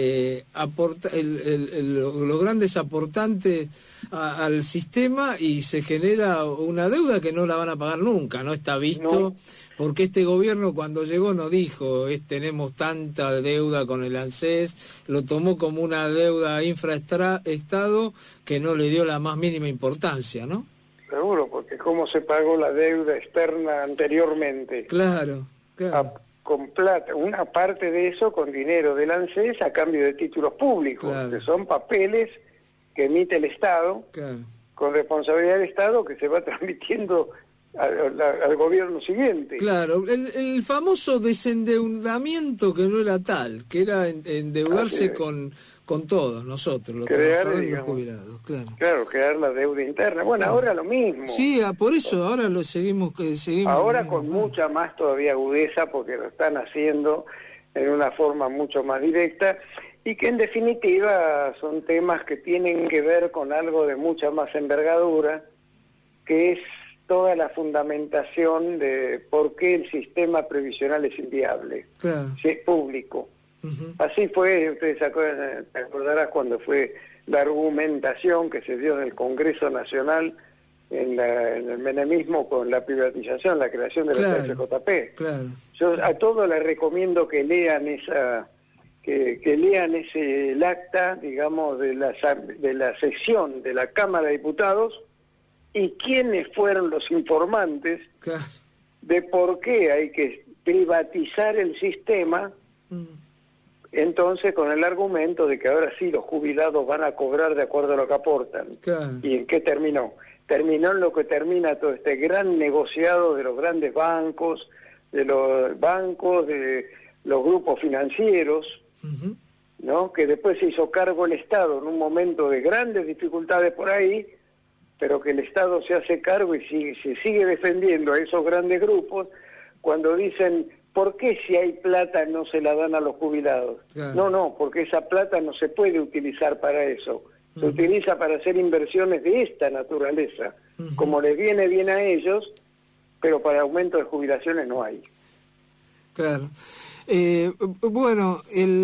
los grandes aportantes al sistema, y se genera una deuda que no la van a pagar nunca, no está visto, No. porque este gobierno cuando llegó no dijo tenemos tanta deuda con el ANSES, lo tomó como una deuda infraestado que no le dio la más mínima importancia, ¿no? Seguro, porque cómo se pagó la deuda externa anteriormente. Claro, claro. Con plata, una parte de eso con dinero del ANSES a cambio de títulos públicos, Claro. que son papeles que emite el Estado, Claro. con responsabilidad del Estado, que se va transmitiendo al gobierno siguiente. Claro, el famoso desendeudamiento que no era tal, que era endeudarse con todos nosotros, los trabajadores y los jubilados, claro. Claro, crear la deuda interna. Bueno, ahora lo mismo. Sí, por eso ahora lo seguimos Ahora con mucha más todavía agudeza, porque lo están haciendo en una forma mucho más directa, y que en definitiva son temas que tienen que ver con algo de mucha más envergadura, que es toda la fundamentación de por qué el sistema previsional es inviable, Claro. si es público. Uh-huh. Así fue, ustedes te acordarás cuando fue la argumentación que se dio en el Congreso Nacional en el menemismo con la privatización, la creación de la CJP. Claro. Yo a todos les recomiendo que lean que lean el acta, digamos, de la sesión de la Cámara de Diputados y quiénes fueron los informantes de por qué hay que privatizar el sistema. Entonces, con el argumento de que ahora sí los jubilados van a cobrar de acuerdo a lo que aportan. ¿Y en qué terminó? Terminó en lo que termina todo este gran negociado de los grandes bancos, de los grupos financieros, ¿no? Que después se hizo cargo el Estado en un momento de grandes dificultades por ahí, pero que el Estado se hace cargo y se sigue defendiendo a esos grandes grupos cuando dicen, ¿por qué si hay plata no se la dan a los jubilados? No, porque esa plata no se puede utilizar para eso. Se utiliza para hacer inversiones de esta naturaleza, como les viene bien a ellos, pero para aumento de jubilaciones no hay. Claro. Bueno,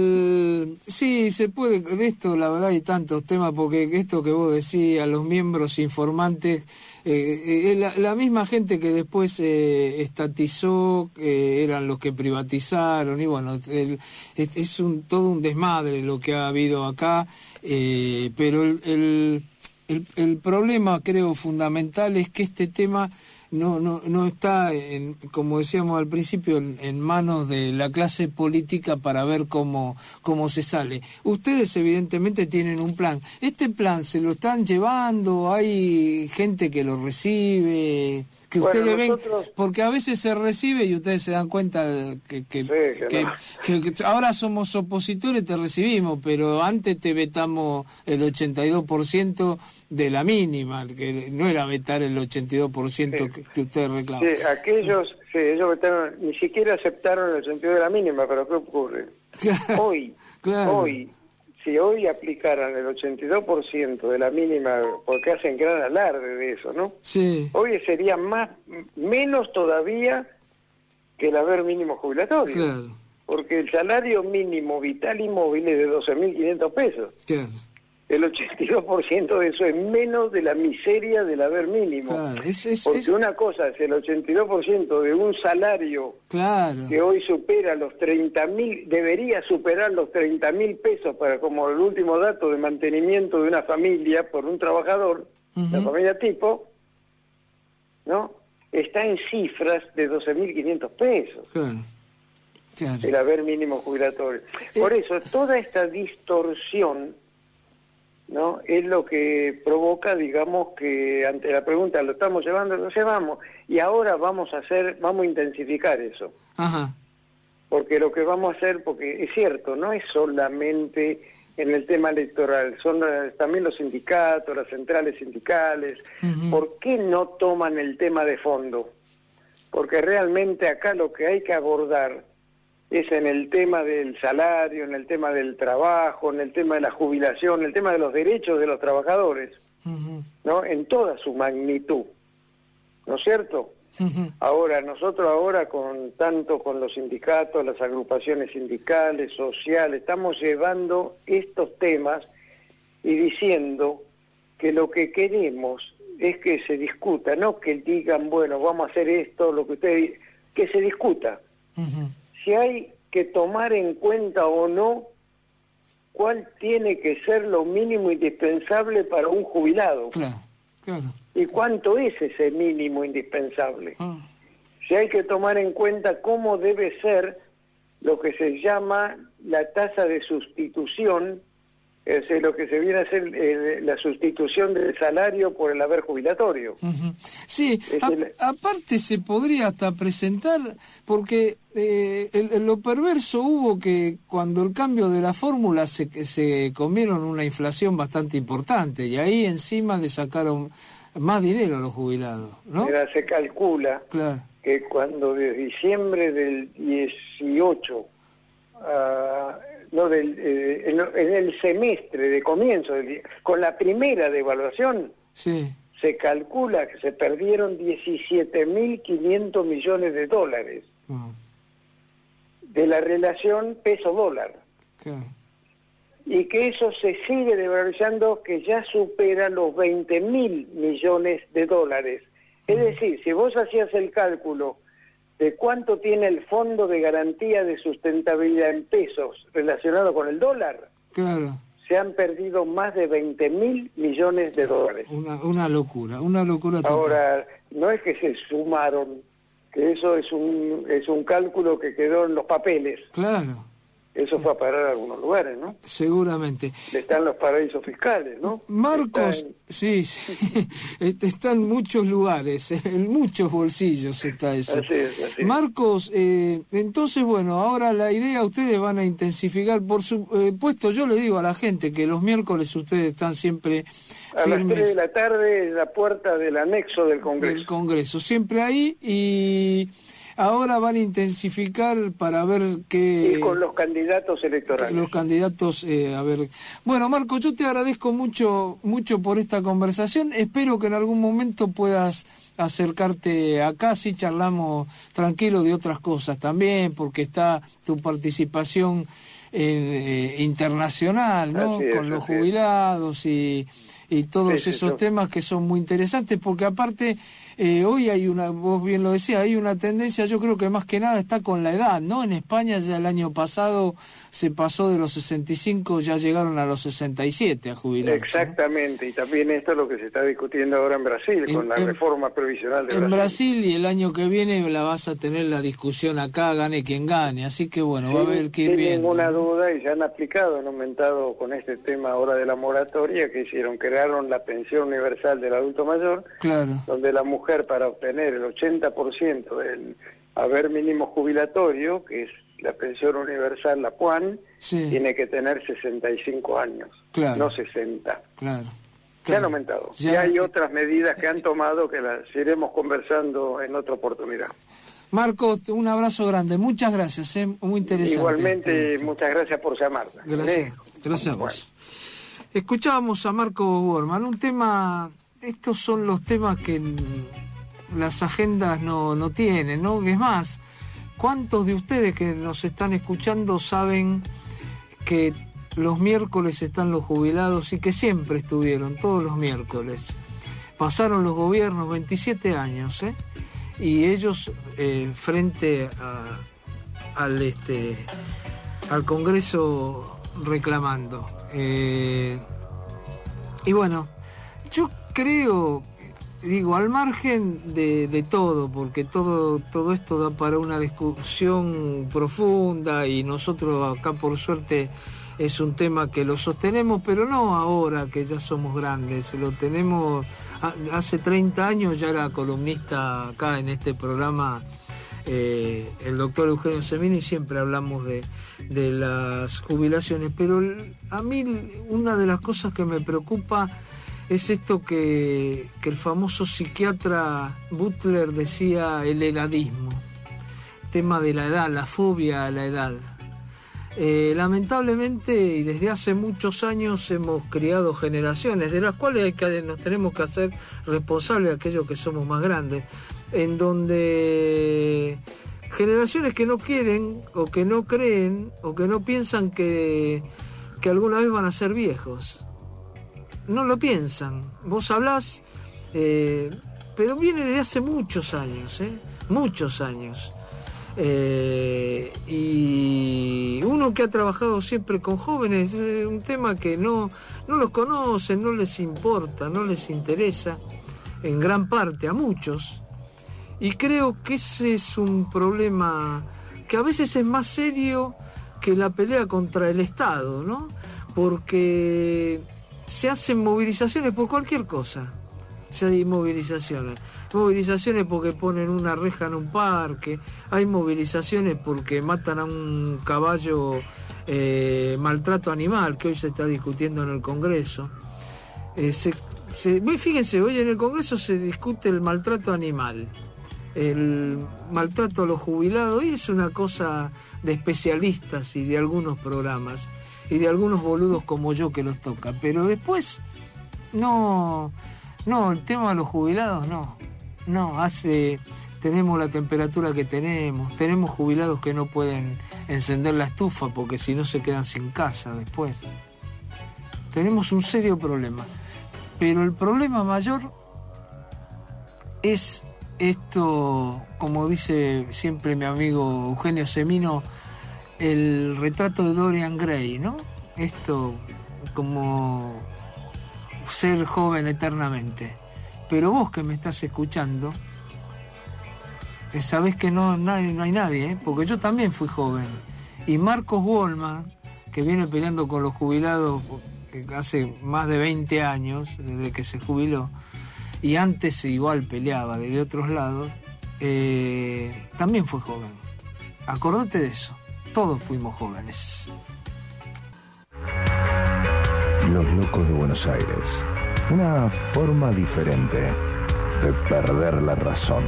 sí, se puede, de esto la verdad hay tantos temas, porque esto que vos decías, los miembros informantes, la misma gente que después estatizó, eran los que privatizaron, y bueno, es todo un desmadre lo que ha habido acá, pero el problema, creo, fundamental es que este tema no está, como decíamos al principio, en manos de la clase política para ver cómo se sale. Ustedes evidentemente tienen un plan. ¿Este plan se lo están llevando? ¿Hay gente que lo recibe? Que ustedes ven, porque a veces se recibe y ustedes se dan cuenta que ahora somos opositores, te recibimos, pero antes te vetamos el 82% de la mínima, que no era vetar el 82% que ustedes reclaman. Sí, ellos vetaron, ni siquiera aceptaron el 82% de la mínima, pero ¿qué ocurre? Hoy, si hoy aplicaran el 82% de la mínima, porque hacen gran alarde de eso, ¿no? Sí. Hoy sería menos todavía que el haber mínimo jubilatorio. Claro. Porque el salario mínimo vital y móvil es de 12.500 pesos. Claro. El 82% de eso es menos de la miseria del haber mínimo. Claro, porque una cosa es el 82% de un salario que hoy supera los 30.000, debería superar los 30.000 pesos para, como el último dato de mantenimiento de una familia por un trabajador, la familia tipo, ¿no? Está en cifras de 12.500 pesos. Claro. El haber mínimo jubilatorio. Por eso, toda esta distorsión, ¿no? Es lo que provoca, digamos, que ante la pregunta, ¿lo estamos llevando? Lo llevamos. Y ahora vamos a intensificar eso. Ajá. Porque lo que vamos a hacer, porque es cierto, no es solamente en el tema electoral, son también los sindicatos, las centrales sindicales. ¿Por qué no toman el tema de fondo? Porque realmente acá lo que hay que abordar es en el tema del salario, en el tema del trabajo, en el tema de la jubilación, en el tema de los derechos de los trabajadores, ¿no? En toda su magnitud, ¿no es cierto? Ahora, nosotros tanto con los sindicatos, las agrupaciones sindicales, sociales, estamos llevando estos temas y diciendo que lo que queremos es que se discuta, no que digan, bueno, vamos a hacer esto, lo que ustedes, que se discuta. Si hay que tomar en cuenta o no cuál tiene que ser lo mínimo indispensable para un jubilado. Claro. ¿Y cuánto es ese mínimo indispensable? Si hay que tomar en cuenta cómo debe ser lo que se llama la tasa de sustitución, es decir, lo que se viene a ser la sustitución del salario por el haber jubilatorio. Sí, aparte se podría hasta presentar, porque lo perverso hubo que cuando el cambio de la fórmula se comieron una inflación bastante importante, y ahí encima le sacaron más dinero a los jubilados, ¿no? Mira, se calcula que cuando de diciembre del 18 en el semestre de comienzo, con la primera devaluación, se calcula que se perdieron 17.500 millones de dólares de la relación peso-dólar. y que eso se sigue devalorizando, que ya supera los 20.000 millones de dólares. Es decir, si vos hacías el cálculo de cuánto tiene el Fondo de Garantía de Sustentabilidad en pesos relacionado con el dólar, claro, se han perdido más de 20.000 millones de dólares. Una locura total. Ahora, no es que se sumaron, que eso es un cálculo que quedó en los papeles. Claro. Eso fue a parar a algunos lugares, ¿no? Seguramente. Están los paraísos fiscales, ¿no? Marcos, sí, está en muchos lugares, en muchos bolsillos está eso. Así es. Marcos, entonces, bueno, ahora la idea, ustedes van a intensificar, por supuesto, yo le digo a la gente que los miércoles ustedes están siempre a firmes. las 3 de la tarde, en la puerta del anexo del Congreso. Del Congreso, siempre ahí, y ahora van a intensificar para ver qué... Y con los candidatos electorales. Los candidatos, a ver... Bueno, Marco, yo te agradezco mucho por esta conversación. Espero que en algún momento puedas acercarte acá, si charlamos tranquilo de otras cosas también, porque está tu participación internacional, ¿no? Con los jubilados y todos esos temas que son muy interesantes, porque aparte hoy hay vos bien lo decías, hay una tendencia, yo creo que más que nada está con la edad, ¿no? En España ya el año pasado se pasó de los 65, ya llegaron a los 67 a jubilarse. Exactamente, ¿no? Y también esto es lo que se está discutiendo ahora en Brasil, con la reforma previsional de Brasil. En Brasil, y el año que viene la vas a tener la discusión acá, gane quien gane, así que bueno, va a haber que ir viendo. Sin ninguna duda, y se han aplicado, han aumentado con este tema ahora de la moratoria que hicieron, crearon la pensión universal del adulto mayor, claro, donde la mujer, para obtener el 80% del haber mínimo jubilatorio, que es la pensión universal, la PUAN, tiene que tener 65 años, claro, no 60. Claro. Se han aumentado. Y hay otras medidas que han tomado que las iremos conversando en otra oportunidad. Marco, un abrazo grande. Muchas gracias, muy interesante. Igualmente, muchas gracias por llamarla. Gracias a vos. Escuchábamos a Marco Bormann, un tema... Estos son los temas que las agendas no tienen, ¿no? Es más, ¿cuántos de ustedes que nos están escuchando saben que los miércoles están los jubilados y que siempre estuvieron, todos los miércoles? Pasaron los gobiernos, 27 años, y ellos frente al Congreso reclamando. Y bueno, yo creo, digo, al margen de todo, porque todo esto da para una discusión profunda y nosotros acá por suerte es un tema que lo sostenemos, pero no ahora que ya somos grandes, lo tenemos, hace 30 años ya era columnista acá en este programa el doctor Eugenio Semino y siempre hablamos de las jubilaciones, pero a mí una de las cosas que me preocupa es esto que el famoso psiquiatra Butler decía, el edadismo, tema de la edad, la fobia a la edad. Lamentablemente, y desde hace muchos años hemos criado generaciones, de las cuales nos tenemos que hacer responsables de aquellos que somos más grandes, en donde generaciones que no quieren, o que no creen, o que no piensan que alguna vez van a ser viejos. No lo piensan. Vos hablás, pero viene desde hace muchos años, muchos años. Y uno que ha trabajado siempre con jóvenes, un tema que no los conocen, no les importa, no les interesa, en gran parte, a muchos. Y creo que ese es un problema que a veces es más serio que la pelea contra el Estado, ¿no? Porque se hacen movilizaciones por cualquier cosa. Hay movilizaciones porque ponen una reja en un parque, hay movilizaciones porque matan a un caballo, maltrato animal, que hoy se está discutiendo en el Congreso. Fíjense, hoy en el Congreso se discute el maltrato animal, el maltrato a los jubilados, y es una cosa de especialistas y de algunos programas y de algunos boludos como yo que los toca, pero después no, el tema de los jubilados tenemos la temperatura que tenemos jubilados que no pueden encender la estufa porque si no se quedan sin casa después. tenemos un serio problema. Pero el problema mayor es esto, como dice siempre mi amigo Eugenio Semino, el retrato de Dorian Gray, ¿no? Esto como ser joven eternamente. Pero vos que me estás escuchando, sabés que no hay nadie, ¿eh? Porque yo también fui joven. Y Marcos Wallman, que viene peleando con los jubilados hace más de 20 años, desde que se jubiló, y antes igual peleaba desde otros lados, también fue joven. Acordate de eso, todos fuimos jóvenes. Los locos de Buenos Aires. Una forma diferente de perder la razón.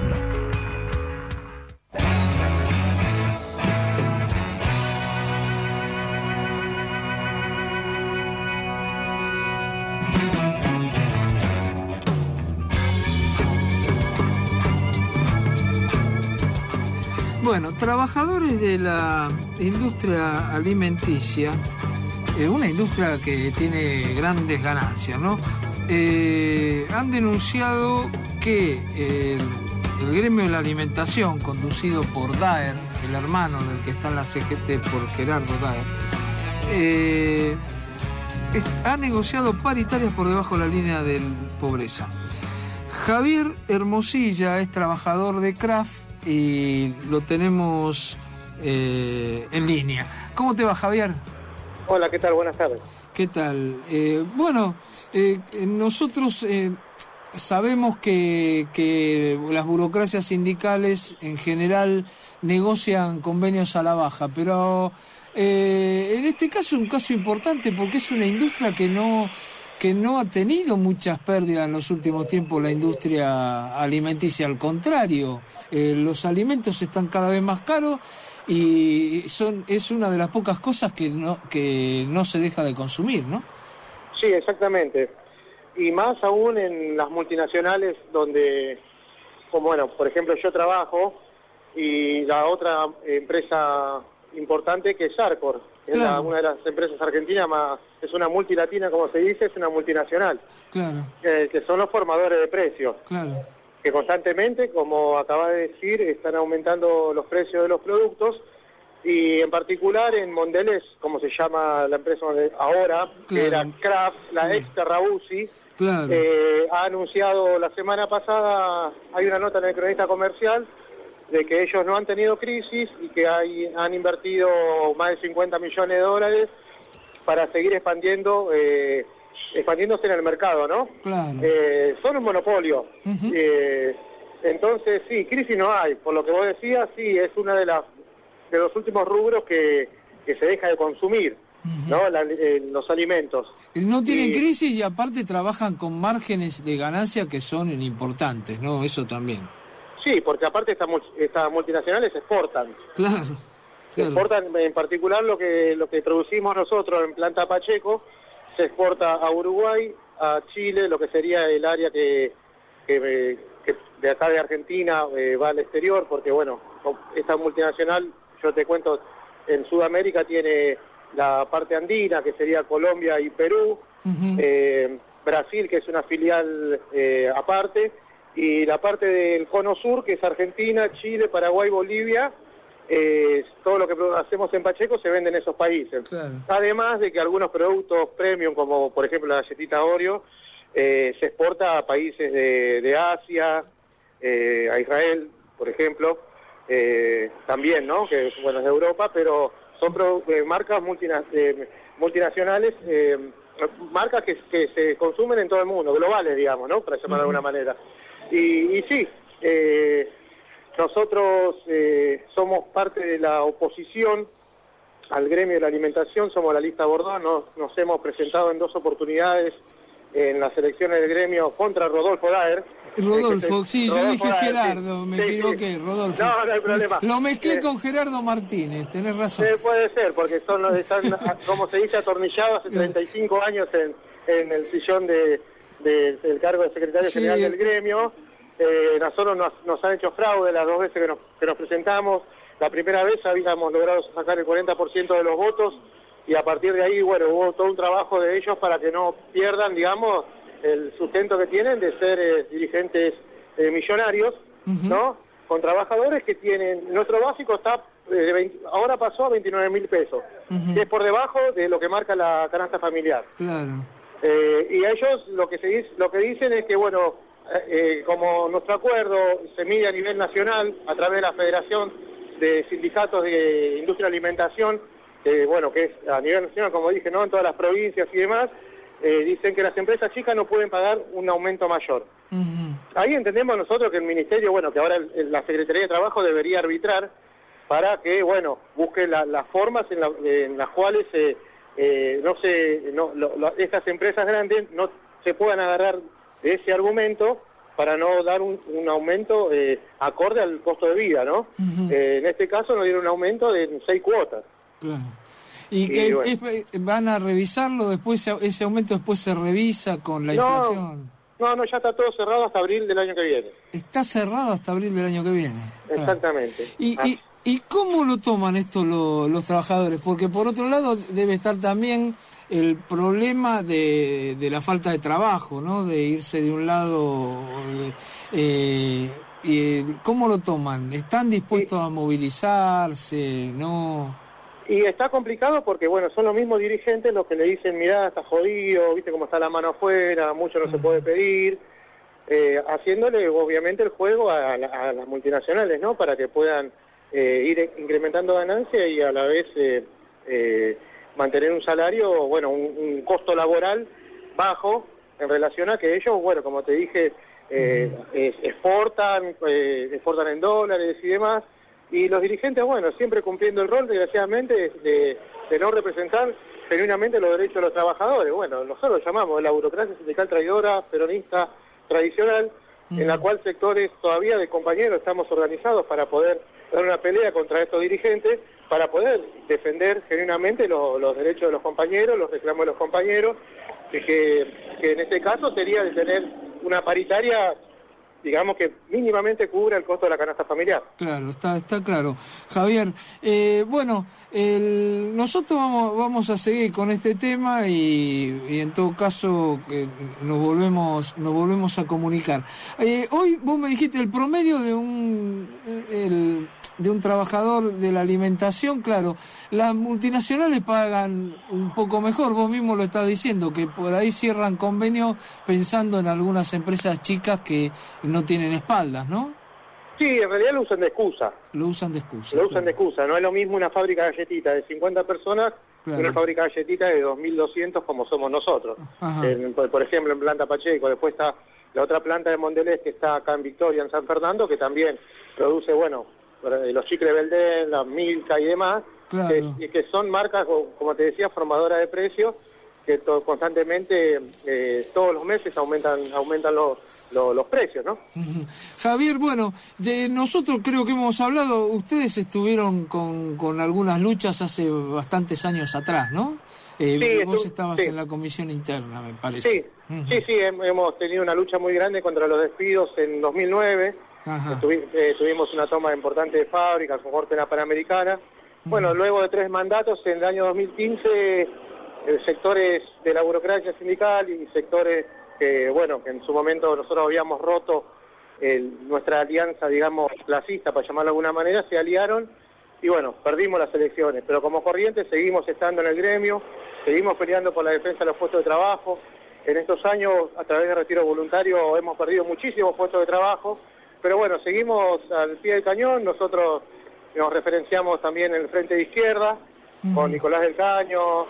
Bueno, trabajadores de la industria alimenticia, una industria que tiene grandes ganancias, ¿no? Han denunciado que el gremio de la alimentación, conducido por Daer, el hermano del que está en la CGT por Gerardo Daer, ha negociado paritarias por debajo de la línea de pobreza. Javier Hermosilla es trabajador de Kraft y lo tenemos en línea. ¿Cómo te va, Javier? Hola, ¿qué tal? Buenas tardes. ¿Qué tal? Nosotros sabemos que las burocracias sindicales en general negocian convenios a la baja, pero en este caso es un caso importante porque es una industria que no ha tenido muchas pérdidas en los últimos tiempos, la industria alimenticia. Al contrario, los alimentos están cada vez más caros y es una de las pocas cosas que no se deja de consumir, ¿no? Sí, exactamente. Y más aún en las multinacionales donde, como bueno, por ejemplo, yo trabajo y la otra empresa importante que es Arcor, que claro, es una de las empresas argentinas más, es una multilatina, como se dice, es una multinacional. Claro. Que son los formadores de precios. Claro. Que constantemente, como acaba de decir, están aumentando los precios de los productos y en particular en Mondelez, como se llama la empresa ahora, claro, que era Kraft, la ex Terrabusi, claro, ha anunciado la semana pasada, hay una nota en el Cronista Comercial, de que ellos no han tenido crisis y que han invertido más de 50 millones de dólares para seguir expandiéndose en el mercado, ¿no? Claro. Son un monopolio. Uh-huh. Entonces, sí, crisis no hay. Por lo que vos decías, sí, es una de los últimos rubros que se deja de consumir, uh-huh, ¿no? Los alimentos. No tienen crisis y aparte trabajan con márgenes de ganancia que son importantes, ¿no? Eso también. Sí, porque aparte estas multinacionales exportan. Claro. Claro. Exportan, en particular lo que producimos nosotros en Planta Pacheco, se exporta a Uruguay, a Chile, lo que sería el área que de acá de Argentina va al exterior, porque bueno, esta multinacional, yo te cuento, en Sudamérica tiene la parte andina, que sería Colombia y Perú, uh-huh, Brasil, que es una filial aparte, y la parte del Cono Sur, que es Argentina, Chile, Paraguay, Bolivia. Todo lo que hacemos en Pacheco se vende en esos países. Claro. Además de que algunos productos premium, como por ejemplo la galletita Oreo, se exporta a países de Asia, a Israel, por ejemplo, también, ¿no? Que bueno, es de Europa, pero son marcas multinacionales, marcas que se consumen en todo el mundo, globales, digamos, ¿no? Para llamar de alguna manera. Y sí, nosotros somos parte de la oposición al gremio de la alimentación, somos la lista Bordón, nos hemos presentado en 2 oportunidades en las elecciones del gremio contra Rodolfo Daer. Rodolfo, sí, Rodolfo yo dije Daer, Gerardo, sí, me equivoqué, sí. Rodolfo. No hay problema. Lo mezclé con Gerardo Martínez, tenés razón. Puede ser, porque están, como se dice, atornillados hace 35 años en el sillón del cargo de secretario general del gremio. Nosotros nos han hecho fraude las 2 veces que nos presentamos. La primera vez habíamos logrado sacar el 40% de los votos y a partir de ahí, bueno, hubo todo un trabajo de ellos para que no pierdan, digamos, el sustento que tienen de ser dirigentes millonarios, ¿no? Con trabajadores que tienen, nuestro básico está, ahora pasó a 29.000 pesos, que es por debajo de lo que marca la canasta familiar. Claro. Y a ellos lo que dicen es que, bueno, como nuestro acuerdo se mide a nivel nacional, a través de la Federación de Sindicatos de Industria de Alimentación, bueno, que es a nivel nacional, como dije, ¿no? En todas las provincias y demás, dicen que las empresas chicas no pueden pagar un aumento mayor. Ahí entendemos nosotros que el Ministerio, bueno, que ahora la Secretaría de Trabajo debería arbitrar para que, bueno, busque las formas en las cuales estas empresas grandes no se puedan agarrar de ese argumento para no dar un aumento acorde al costo de vida, ¿no? En este caso nos dieron un aumento de 6 cuotas. Claro. ¿Y que bueno, van a revisarlo después, ese aumento después se revisa con la inflación? No, ya está todo cerrado hasta abril del año que viene. Está cerrado hasta abril del año que viene. Exactamente. ¿Y cómo lo toman esto los trabajadores? Porque por otro lado debe estar también el problema de la falta de trabajo, ¿no? De irse de un lado. ¿Cómo lo toman? ¿Están dispuestos a movilizarse? ¿No? Y está complicado porque, bueno, son los mismos dirigentes los que le dicen, mirá, está jodido, viste cómo está la mano afuera, mucho no se puede pedir, haciéndole obviamente el juego a las multinacionales, ¿no? Para que puedan ir incrementando ganancias y a la vez mantener un salario, bueno, un costo laboral bajo en relación a que ellos, bueno, como te dije, exportan en dólares y demás. Y los dirigentes, bueno, siempre cumpliendo el rol, desgraciadamente, de no representar genuinamente los derechos de los trabajadores. Bueno, nosotros lo llamamos la burocracia sindical traidora, peronista, tradicional, en la cual sectores todavía de compañeros estamos organizados para poder dar una pelea contra estos dirigentes, para poder defender genuinamente los derechos de los compañeros, los reclamos de los compañeros, que en este caso sería de tener una paritaria, digamos, que mínimamente cubra el costo de la canasta familiar. Claro, está claro. Javier, bueno, nosotros vamos a seguir con este tema y en todo caso nos volvemos a comunicar. Hoy vos me dijiste el promedio de un trabajador de la alimentación, claro, las multinacionales pagan un poco mejor, vos mismo lo estás diciendo, que por ahí cierran convenios pensando en algunas empresas chicas que no tienen espaldas, ¿no? Sí, en realidad lo usan de excusa. Lo usan de excusa. No es lo mismo una fábrica de galletitas de 50 personas que una fábrica de galletitas de 2.200 como somos nosotros. Por ejemplo, en Planta Pacheco, después está la otra planta de Mondelez que está acá en Victoria, en San Fernando, que también produce, bueno, los chicles Belden, las Milka y demás, que son marcas, como te decía, formadoras de precios, que constantemente, todos los meses aumentan los precios, ¿no? Javier, bueno, nosotros creo que hemos hablado, ustedes estuvieron con algunas luchas hace bastantes años atrás, ¿no? Vos estabas en la comisión interna, me parece. Sí, hemos tenido una lucha muy grande contra los despidos en 2009. Tuvimos una toma importante de fábricas con corte en la Panamericana. Bueno, luego de 3 mandatos, en el año 2015, sectores de la burocracia sindical y sectores que, bueno, que en su momento nosotros habíamos roto nuestra alianza, digamos, clasista, para llamarlo de alguna manera, se aliaron y, bueno, perdimos las elecciones. Pero como Corrientes seguimos estando en el gremio, seguimos peleando por la defensa de los puestos de trabajo. En estos años, a través de retiro voluntario, hemos perdido muchísimos puestos de trabajo. Pero bueno, seguimos al pie del cañón. Nosotros nos referenciamos también en el Frente de Izquierda, con Nicolás del Caño,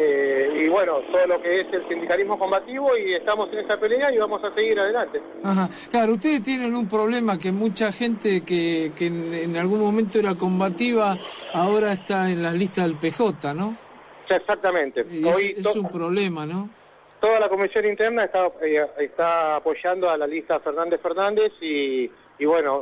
y bueno, todo lo que es el sindicalismo combativo, y estamos en esa pelea y vamos a seguir adelante. Claro, ustedes tienen un problema que mucha gente que en algún momento era combativa, ahora está en las listas del PJ, ¿no? Exactamente. Es un problema, ¿no? Toda la comisión interna está apoyando a la lista Fernández y bueno,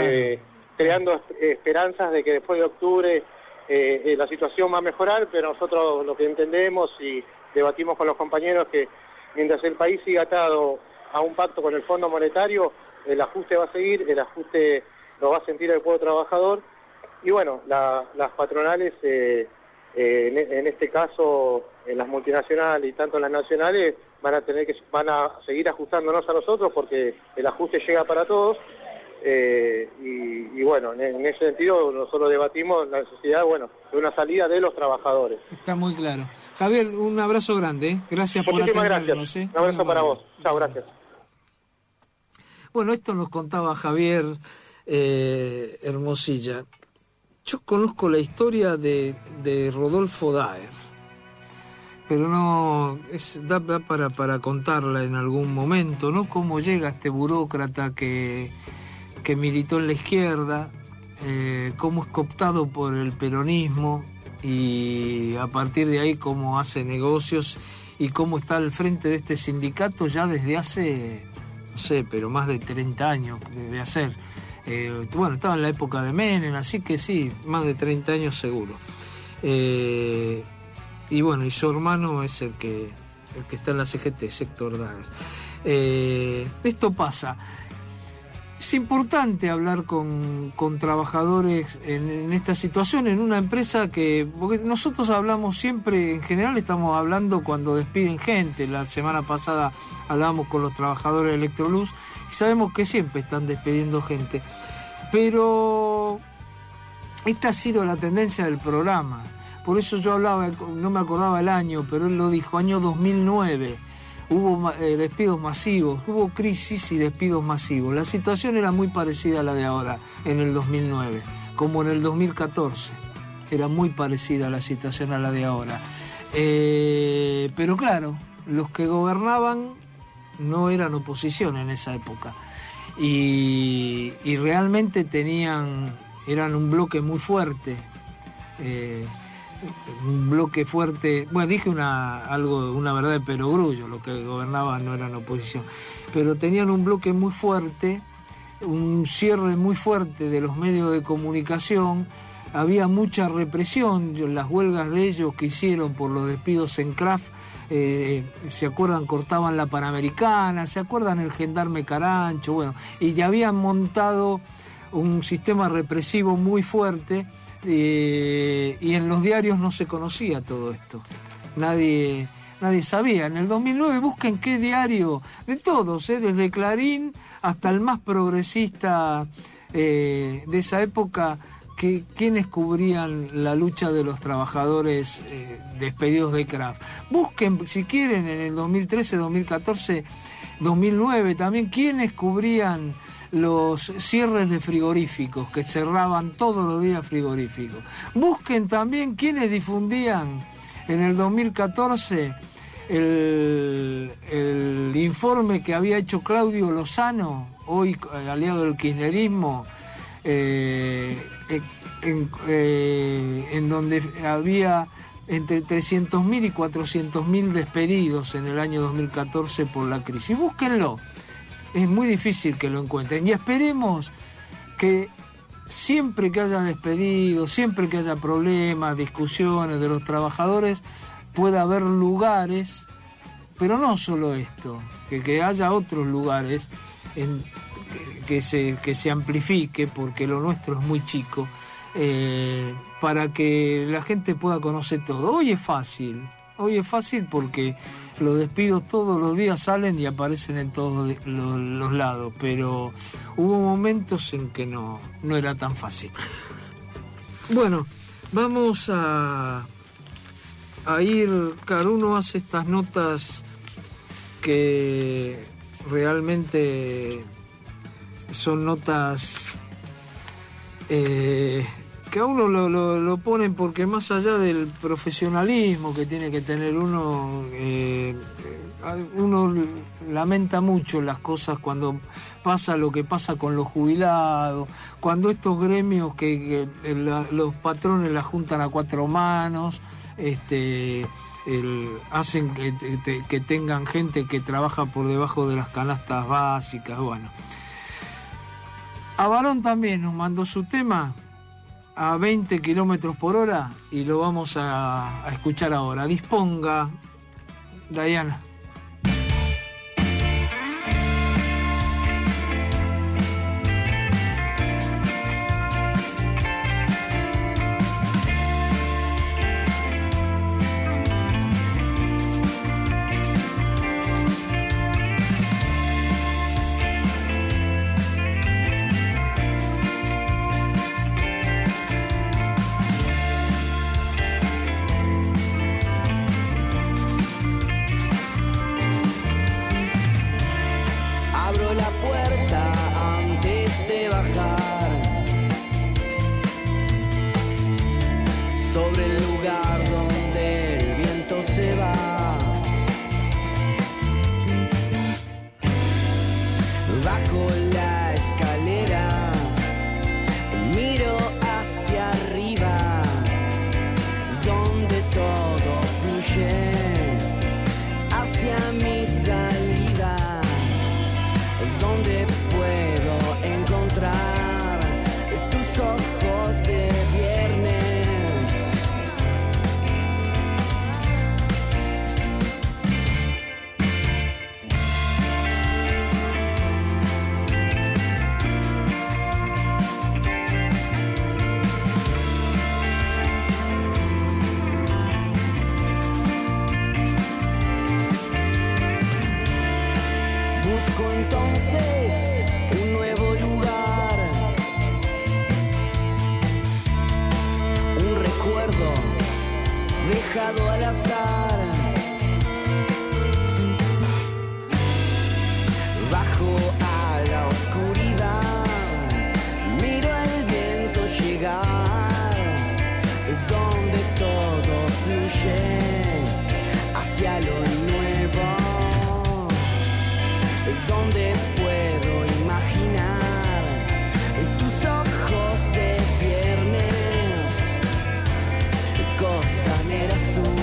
creando esperanzas de que después de octubre la situación va a mejorar, pero nosotros lo que entendemos y debatimos con los compañeros que mientras el país siga atado a un pacto con el Fondo Monetario, el ajuste va a seguir, el ajuste lo va a sentir el pueblo trabajador, y bueno, las patronales En este caso, en las multinacionales y tanto en las nacionales, van a seguir ajustándonos a nosotros porque el ajuste llega para todos. Y bueno, en ese sentido nosotros debatimos la necesidad, de una salida de los trabajadores. Está muy claro. Javier, un abrazo grande. Gracias por atendernos. Muchísimas gracias. Un abrazo para vos. Chao, gracias. Bueno, esto nos contaba Javier Hermosilla. Yo conozco la historia de Rodolfo Daer, pero no da para contarla en algún momento, ¿no? Cómo llega este burócrata que militó en la izquierda, cómo es cooptado por el peronismo y a partir de ahí cómo hace negocios y cómo está al frente de este sindicato ya desde hace, no sé, pero más de 30 años debe hacer. Estaba en la época de Menem, así que sí, más de 30 años seguro. Y su hermano es el que está en la CGT, Héctor Daer. Esto pasa. Es importante hablar con trabajadores en esta situación, en una empresa porque nosotros hablamos siempre, en general estamos hablando cuando despiden gente. La semana pasada hablábamos con los trabajadores de Electroluz y sabemos que siempre están despidiendo gente. Pero esta ha sido la tendencia del programa. Por eso yo hablaba, no me acordaba el año, pero él lo dijo, año 2009. Hubo despidos masivos, hubo crisis y despidos masivos. La situación era muy parecida a la de ahora, en el 2009, como en el 2014. Era muy parecida la situación a la de ahora. Pero claro, los que gobernaban no eran oposición en esa época. Y realmente eran un bloque muy fuerte. Un bloque fuerte, dije una verdad de perogrullo, los que gobernaban no eran oposición, pero tenían un bloque muy fuerte, un cierre muy fuerte de los medios de comunicación, había mucha represión, las huelgas de ellos que hicieron por los despidos en Kraft, se acuerdan, cortaban la Panamericana, se acuerdan el gendarme Carancho, y ya habían montado un sistema represivo muy fuerte. Y en los diarios no se conocía todo esto, nadie sabía. En el 2009 busquen qué diario, de todos, desde Clarín hasta el más progresista de esa época, quienes cubrían la lucha de los trabajadores despedidos de Kraft. Busquen, si quieren, en el 2013, 2014, 2009 también, quienes cubrían los cierres de frigoríficos, que cerraban todos los días frigoríficos. Busquen también quienes difundían en el 2014 el informe que había hecho Claudio Lozano, hoy aliado del kirchnerismo, en donde había entre 300.000 y 400.000 despedidos en el año 2014 por la crisis. Búsquenlo. Es muy difícil que lo encuentren. Y esperemos que siempre que haya despedidos, siempre que haya problemas, discusiones de los trabajadores, pueda haber lugares, pero no solo esto, que haya otros lugares que se amplifique, porque lo nuestro es muy chico, para que la gente pueda conocer todo. Hoy es fácil porque los despidos todos los días salen y aparecen en todos los lados, pero hubo momentos en que no era tan fácil. Bueno, vamos a ir, claro, uno hace estas notas que realmente son notas que a uno lo ponen porque más allá del profesionalismo que tiene que tener uno lamenta mucho las cosas cuando pasa lo que pasa con los jubilados, cuando estos gremios que los patrones la juntan a cuatro manos, hacen que tengan gente que trabaja por debajo de las canastas básicas. Avarón también nos mandó su tema a 20 kilómetros por hora y lo vamos a escuchar ahora. Disponga, Dayana. busco entonces un nuevo lugar, un recuerdo dejado al azar. Bajo a la oscuridad, miro el viento llegar, donde todo fluye hacia lo nuevo, donde puedo imaginar tus ojos de viernes, Costanera Sur.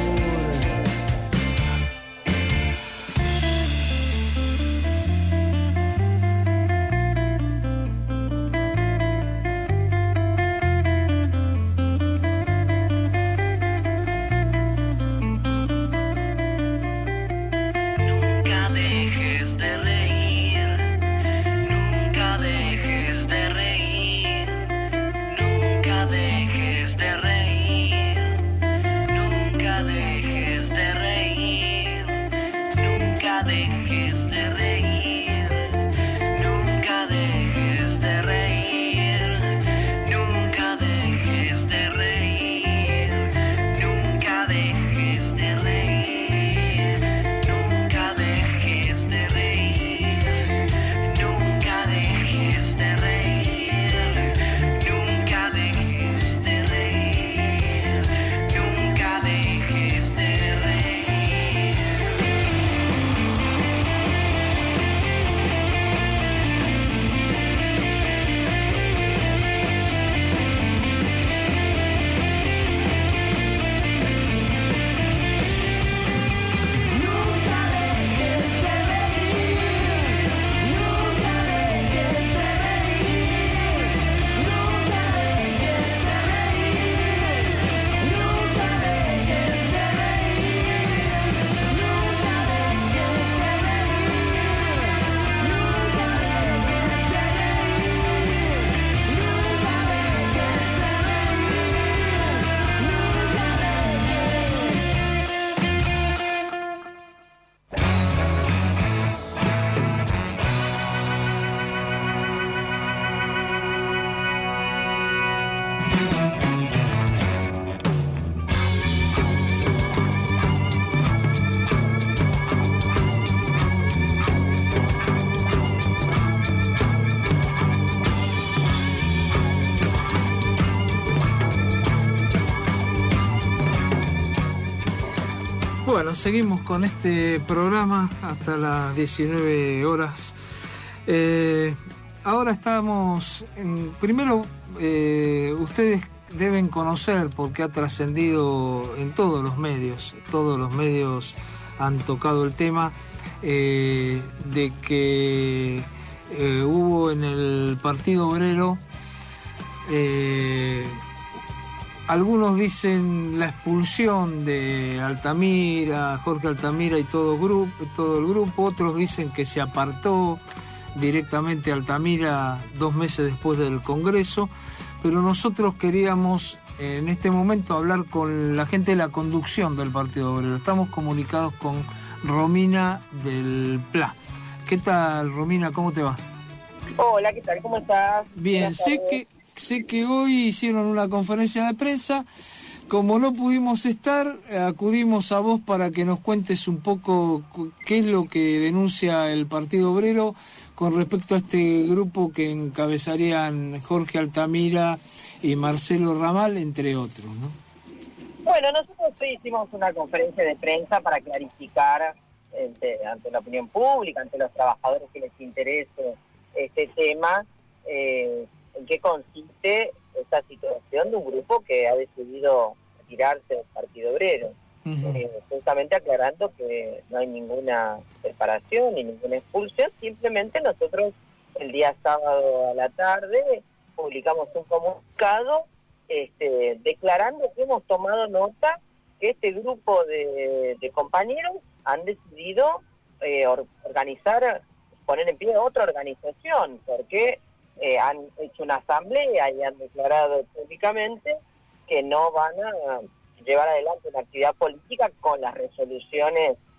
Bueno, seguimos con este programa hasta las 19 horas. Ahora estamos primero, ustedes deben conocer, porque ha trascendido en todos los medios han tocado el tema, de que hubo en el Partido Obrero, algunos dicen la expulsión de Altamira, Jorge Altamira y todo el grupo, otros dicen que se apartó directamente Altamira 2 meses después del Congreso, pero nosotros queríamos en este momento hablar con la gente de la conducción del Partido Obrero. Estamos comunicados con Romina del PLA. ¿Qué tal, Romina? ¿Cómo te va? Hola, ¿qué tal? ¿Cómo estás? Bien, sé que hoy hicieron una conferencia de prensa. Como no pudimos estar, acudimos a vos para que nos cuentes un poco qué es lo que denuncia el Partido Obrero con respecto a este grupo que encabezarían Jorge Altamira y Marcelo Ramal, entre otros, ¿no? Bueno, nosotros hoy hicimos una conferencia de prensa para clarificar ante la opinión pública, ante los trabajadores que les interese este tema, en qué consiste esta situación de un grupo que ha decidido retirarse del Partido Obrero. Justamente aclarando que no hay ninguna separación ni ninguna expulsión, simplemente nosotros el día sábado a la tarde publicamos un comunicado declarando que hemos tomado nota que este grupo de compañeros han decidido organizar, poner en pie otra organización, porque han hecho una asamblea y han declarado públicamente que no van a llevar adelante una actividad política con las resoluciones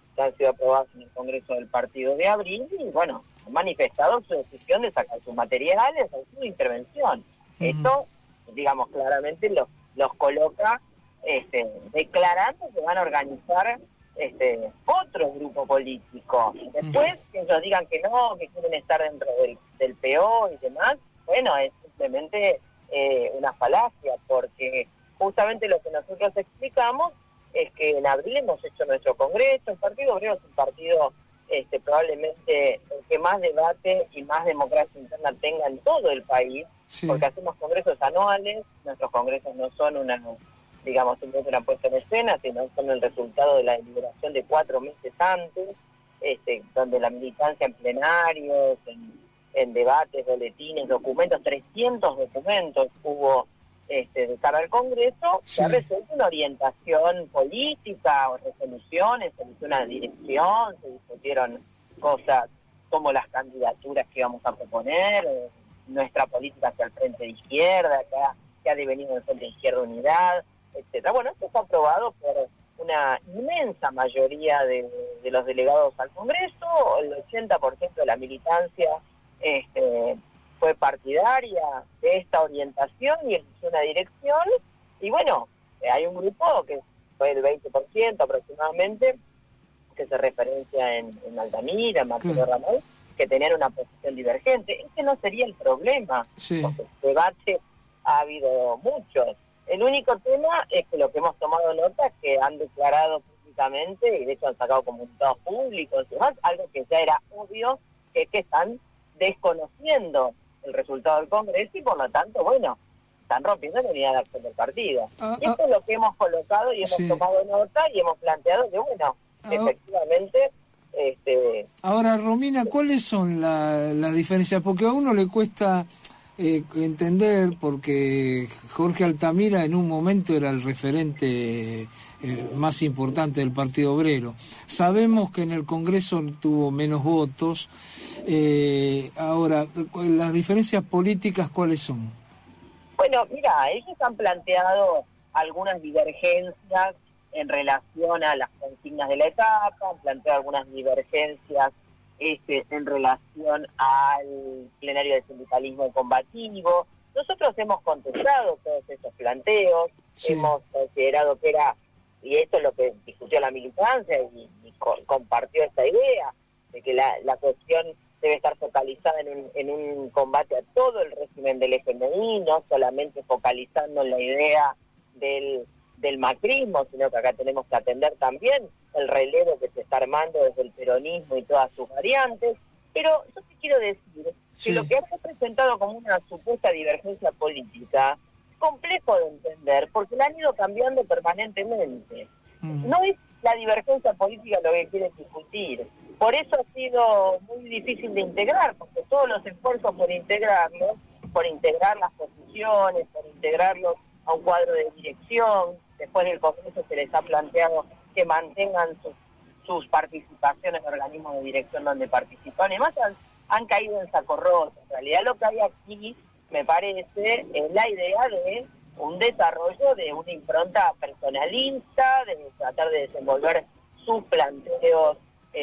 que han sido aprobadas en el Congreso del Partido de Abril y, bueno, han manifestado su decisión de sacar sus materiales, su intervención. Esto, digamos, claramente los coloca declarando que van a organizar otro grupo político. Después, que ellos digan que no, que quieren estar dentro del PO y demás, bueno, es simplemente una falacia, porque justamente lo que nosotros explicamos es que en abril hemos hecho nuestro congreso. El Partido Obrero es un partido probablemente el que más debate y más democracia interna tenga en todo el país, porque hacemos congresos anuales. Nuestros congresos no son simplemente una puesta en escena, sino son el resultado de la deliberación de 4 meses antes, donde la militancia en plenarios, en debates, boletines, documentos, 300 documentos hubo de cara al Congreso, se ha resuelto una orientación política o resoluciones, se hizo una dirección, se discutieron cosas como las candidaturas que íbamos a proponer, nuestra política hacia el Frente de Izquierda, que ha devenido el Frente de Izquierda Unidad, etcétera. Bueno, esto fue aprobado por una inmensa mayoría de los delegados al Congreso. El 80% de la militancia fue partidaria de esta orientación y eligió una dirección. Y bueno, hay un grupo que fue el 20% aproximadamente, que se referencia en Altamira, en Marcelo Ramón, que tenían una posición divergente. Ese no sería el problema, porque debate ha habido muchos. El único tema es que lo que hemos tomado nota es que han declarado públicamente, y de hecho han sacado comunicados públicos y demás, algo que ya era obvio, que es que están desconociendo el resultado del Congreso y por lo tanto, bueno, están rompiendo la unidad de acción del partido. Y esto es lo que hemos colocado y hemos tomado nota y hemos planteado que, bueno, efectivamente... Ahora, Romina, ¿cuáles son las diferencias? Porque a uno le cuesta entender, porque Jorge Altamira en un momento era el referente más importante del Partido Obrero. Sabemos que en el Congreso tuvo menos votos. Ahora, ¿las diferencias políticas cuáles son? Bueno, mira, ellos han planteado algunas divergencias en relación a las consignas de la etapa, han planteado algunas divergencias en relación al plenario de sindicalismo combativo. Nosotros hemos contestado todos esos planteos, hemos considerado que era, y esto es lo que discutió la militancia y compartió esta idea, de que la cuestión debe estar focalizada en un combate a todo el régimen del FMI, no solamente focalizando en la idea del macrismo, sino que acá tenemos que atender también el relevo que se está armando desde el peronismo y todas sus variantes. Pero yo te quiero decir que lo que ha presentado como una supuesta divergencia política es complejo de entender, porque la han ido cambiando permanentemente. No es la divergencia política lo que quieren discutir. Por eso ha sido muy difícil de integrar, porque todos los esfuerzos por integrarlos, por integrar las posiciones, por integrarlos a un cuadro de dirección, después del Congreso se les ha planteado que mantengan sus participaciones en organismos de dirección donde participan, y además han caído en saco roto. En realidad lo que hay aquí, me parece, es la idea de un desarrollo de una impronta personalista, de tratar de desenvolver sus planteos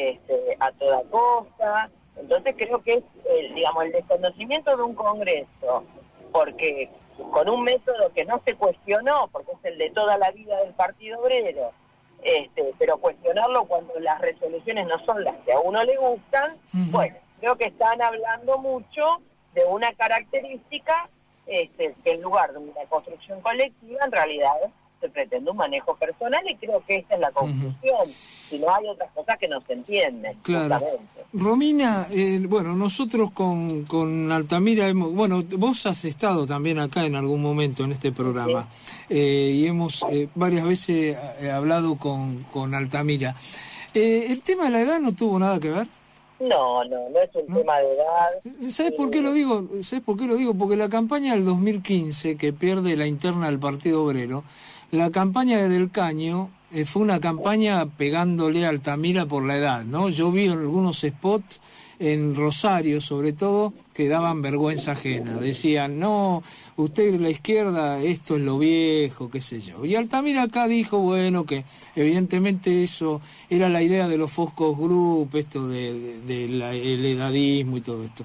a toda costa. Entonces creo que es el desconocimiento de un Congreso, porque con un método que no se cuestionó, porque es el de toda la vida del Partido Obrero, pero cuestionarlo cuando las resoluciones no son las que a uno le gustan, bueno, creo que están hablando mucho de una característica que en lugar de una construcción colectiva, en realidad se pretende un manejo personal, y creo que esta es la conclusión. Si no, hay otras cosas que no se entienden. Claro. Justamente. Romina, bueno, nosotros con Altamira bueno, vos has estado también acá en algún momento en este programa, y hemos varias veces hablado con Altamira. ¿El tema de la edad no tuvo nada que ver? No es un tema de edad. ¿Sabes por qué lo digo? ¿Sabes por qué lo digo? Porque la campaña del 2015, que pierde la interna del Partido Obrero, la campaña de Del Caño fue una campaña pegándole a Altamira por la edad, ¿no? Yo vi algunos spots en Rosario, sobre todo, que daban vergüenza ajena. Decían, no, usted la izquierda, esto es lo viejo, qué sé yo. Y Altamira acá dijo, bueno, que evidentemente eso era la idea de los Focus Group, esto el edadismo y todo esto.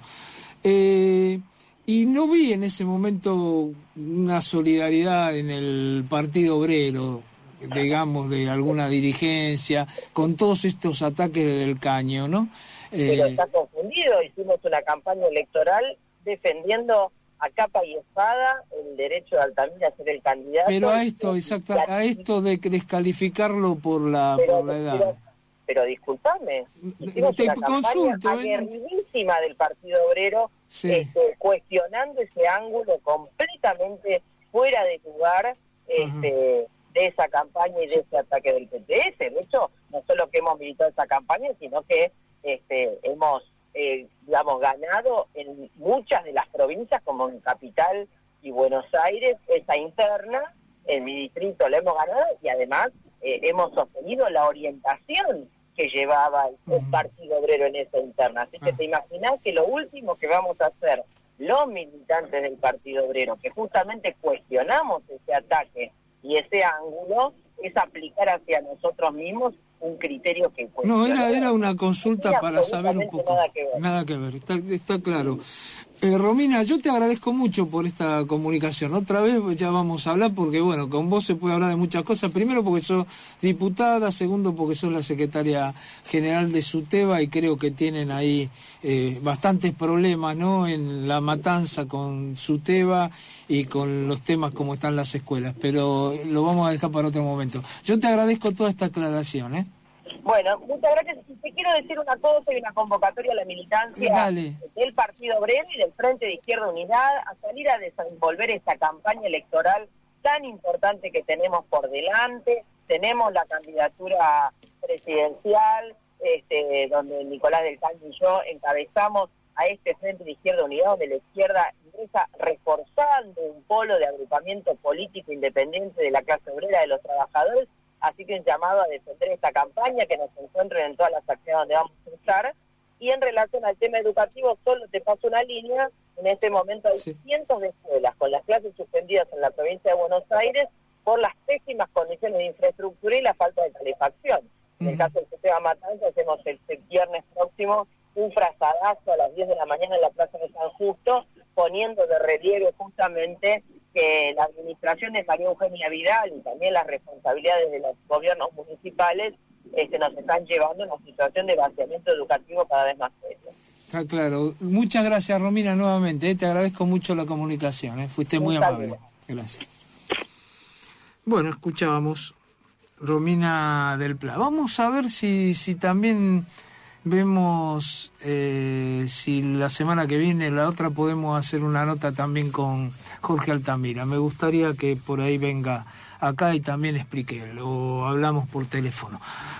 Y no vi en ese momento una solidaridad en el Partido Obrero, digamos, de alguna dirigencia, con todos estos ataques Del Caño, ¿no? Pero está confundido, hicimos una campaña electoral defendiendo a capa y espada el derecho de Altamira a ser el candidato. Pero a esto, exacto, a esto de descalificarlo por la edad. Pero disculpame, hicimos una campaña aguerridísima del Partido Obrero, sí, cuestionando ese ángulo completamente fuera de lugar de esa campaña y de ese ataque del PTS. De hecho, no solo que hemos militado esa campaña, sino que hemos, digamos, ganado en muchas de las provincias, como en Capital y Buenos Aires, esa interna, en mi distrito la hemos ganado, y además hemos sostenido la orientación que llevaba el Partido Obrero en esa interna. Así que te imaginás que lo último que vamos a hacer los militantes del Partido Obrero, que justamente cuestionamos ese ataque y ese ángulo, es aplicar hacia nosotros mismos un criterio que no, era una consulta para saber un poco. Nada que ver, está claro. Romina, yo te agradezco mucho por esta comunicación. Otra vez ya vamos a hablar porque, bueno, con vos se puede hablar de muchas cosas. Primero porque sos diputada, segundo porque sos la secretaria general de SUTEBA y creo que tienen ahí bastantes problemas, ¿no?, en la matanza con SUTEBA y con los temas como están las escuelas. Pero lo vamos a dejar para otro momento. Yo te agradezco toda esta aclaración, ¿eh? Bueno, muchas gracias. Te quiero decir una cosa y una convocatoria a la militancia del Partido Obrero y del Frente de Izquierda Unidad a salir a desenvolver esta campaña electoral tan importante que tenemos por delante. Tenemos la candidatura presidencial, donde Nicolás Del Caño y yo encabezamos a este Frente de Izquierda Unidad, donde la izquierda ingresa reforzando un polo de agrupamiento político independiente de la clase obrera, de los trabajadores. Así que un llamado a defender esta campaña, que nos encuentren en todas las acciones donde vamos a estar. Y en relación al tema educativo, solo te paso una línea. En este momento hay cientos de escuelas con las clases suspendidas en la provincia de Buenos Aires por las pésimas condiciones de infraestructura y la falta de calefacción. En el caso del SUTEBA Matanza, hacemos el viernes próximo un frazadazo a las 10 de la mañana en la Plaza de San Justo, poniendo de relieve justamente que la administración de María Eugenia Vidal y también las responsabilidades de los gobiernos municipales nos están llevando a una situación de vaciamiento educativo cada vez más seria. Está claro. Muchas gracias, Romina, nuevamente. Te agradezco mucho la comunicación. Fuiste muy amable. Gracias. Bueno, escuchábamos Romina del Pla. Vamos a ver si también vemos si la semana que viene, la otra, podemos hacer una nota también con Jorge Altamira. Me gustaría que por ahí venga acá y también explique, lo hablamos por teléfono.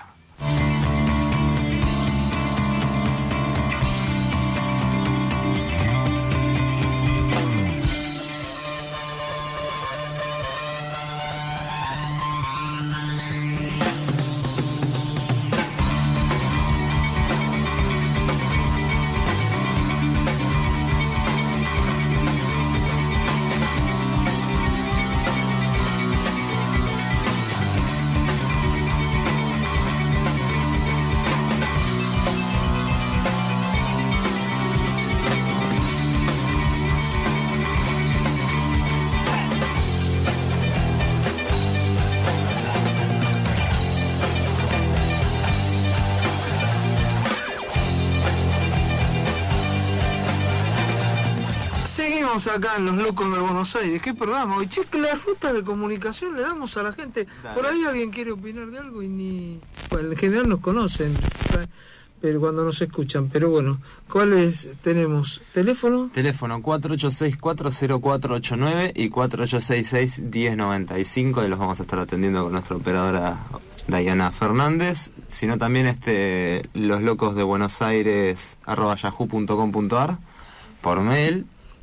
Acá en Los Locos de Buenos Aires. ¿Qué programa hoy? Che, la ruta de comunicación le damos a la gente. Dale. Por ahí alguien quiere opinar de algo y ni... Bueno, en general nos conocen, ¿sabes? Pero cuando nos escuchan. Pero bueno, ¿cuáles tenemos? ¿Teléfono? Teléfono 486-40489 y 4866-1095. Y los vamos a estar atendiendo con nuestra operadora Diana Fernández. Sino también loslocosdebuenosaires@yahoo.com.ar por mail.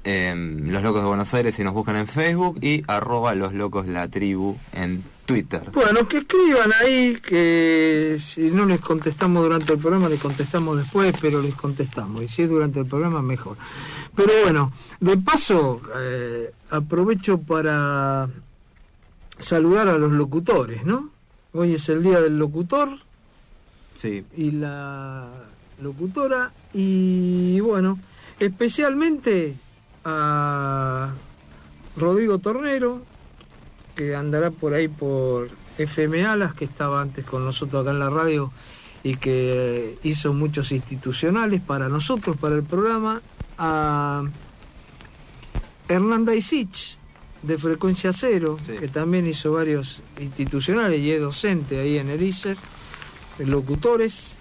Los Locos de Buenos Aires si nos buscan en Facebook y @loslocosLaTribu en Twitter. Bueno, que escriban ahí, que si no les contestamos durante el programa, les contestamos después, pero les contestamos. Y si es durante el programa, mejor. Pero bueno, de paso, aprovecho para saludar a los locutores, ¿no? Hoy es el Día del Locutor. Sí. Y la locutora. Y bueno, especialmente a Rodrigo Tornero, que andará por ahí por FM Alas, que estaba antes con nosotros acá en la radio y que hizo muchos institucionales para nosotros, para el programa, a Hernán Daisich de Frecuencia Cero, sí, que también hizo varios institucionales y es docente ahí en el ISER, locutores,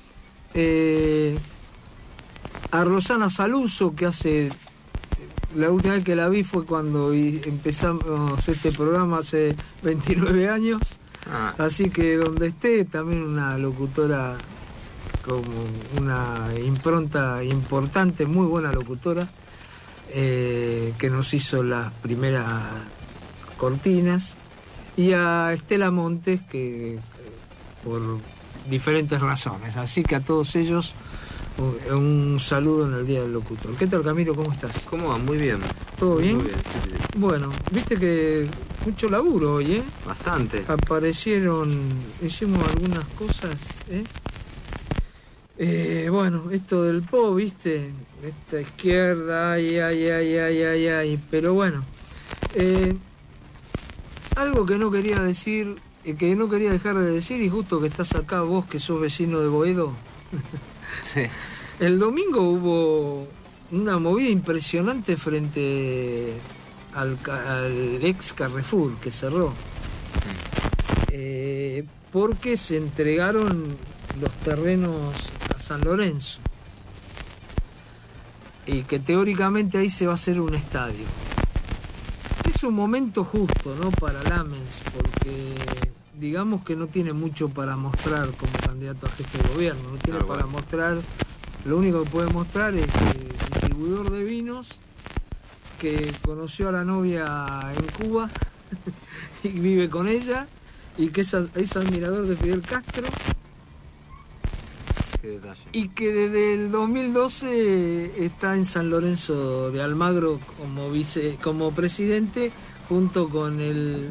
a Rosana Saluso, que hace... La última vez que la vi fue cuando empezamos este programa hace 29 años. Así que donde esté, también una locutora con una impronta importante, muy buena locutora, que nos hizo las primeras cortinas. Y a Estela Montes, que por diferentes razones. Así que a todos ellos... un saludo en el Día del Locutor. ¿Qué tal, Camilo? ¿Cómo estás? ¿Cómo va? Muy bien. ¿Todo bien? Muy bien, sí. Bueno, viste que mucho laburo hoy, ¿eh? Bastante. Hicimos algunas cosas, bueno, esto del PO, viste, esta izquierda, ay, pero bueno, algo que no quería decir, que no quería dejar de decir, y justo que estás acá vos, que sos vecino de Boedo. Sí. El domingo hubo una movida impresionante frente al ex Carrefour que cerró, porque se entregaron los terrenos a San Lorenzo y que teóricamente ahí se va a hacer un estadio. Es un momento justo, ¿no?, para Lamens, porque digamos que no tiene mucho para mostrar como candidato a jefe de gobierno, no tiene para mostrar, lo único que puede mostrar es distribuidor de vinos, que conoció a la novia en Cuba y vive con ella, y que es admirador de Fidel Castro. Qué detalle. Y que desde el 2012 está en San Lorenzo de Almagro como presidente, junto con el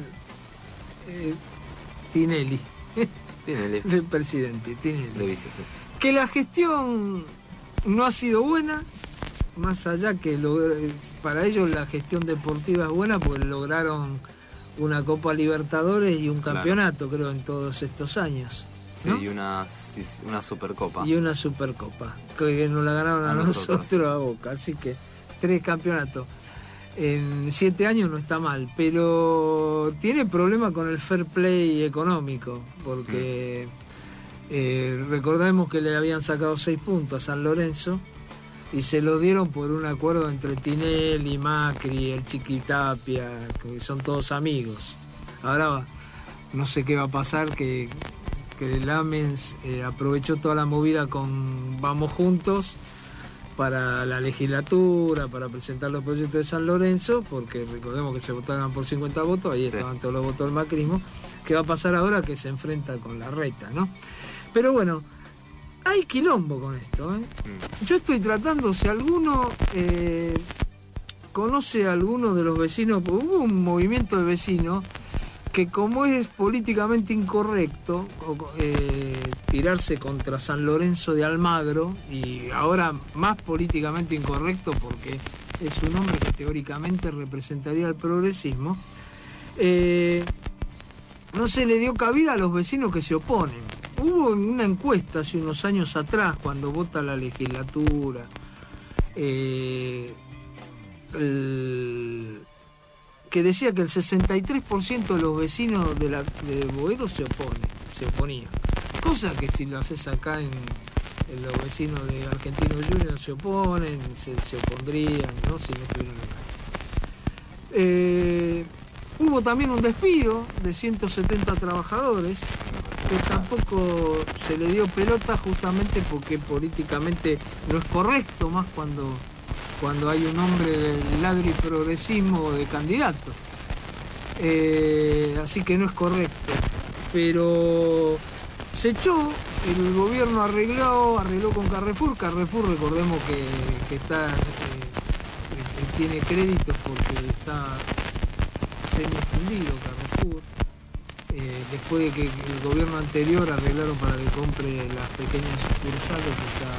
Tinelli. Del presidente, Tinelli. De vice, sí. Que la gestión no ha sido buena, más allá que para ellos la gestión deportiva es buena porque lograron una Copa Libertadores y un campeonato, creo, en todos estos años, ¿no? Sí, y una Supercopa. Y una Supercopa, que nos la ganaron a nosotros a Boca, así que 3 campeonatos. En 7 años no está mal, pero tiene problemas con el fair play económico, porque recordemos que le habían sacado 6 puntos a San Lorenzo y se lo dieron por un acuerdo entre Tinelli, Macri, el Chiquitapia, que son todos amigos. Ahora no sé qué va a pasar, que Lamens aprovechó toda la movida con Vamos Juntos para la legislatura, para presentar los proyectos de San Lorenzo, porque recordemos que se votaron por 50 votos, ahí estaban todos los votos del macrismo. ¿Qué va a pasar ahora? Que se enfrenta con la reta, ¿no? Pero bueno, hay quilombo con esto, ¿eh? Yo estoy tratando, si alguno conoce a alguno de los vecinos, hubo un movimiento de vecinos que, como es políticamente incorrecto tirarse contra San Lorenzo de Almagro, y ahora más políticamente incorrecto porque es un hombre que teóricamente representaría el progresismo, no se le dio cabida a los vecinos que se oponen. Hubo una encuesta hace unos años atrás, cuando vota la legislatura, que decía que el 63% de los vecinos de Boedo se oponían. Cosa que si lo haces acá en los vecinos de Argentinos Juniors se oponen, se opondrían, ¿no?, si no estuvieran en la cancha. Hubo también un despido de 170 trabajadores, que tampoco se le dio pelota, justamente porque políticamente no es correcto, más cuando cuando hay un hombre del ladri progresismo de candidato. Así que no es correcto. Pero se echó, el gobierno arregló con Carrefour. Carrefour, recordemos que está tiene créditos porque está semi-fundido Carrefour. Después de que el gobierno anterior arreglaron para que compre las pequeñas sucursales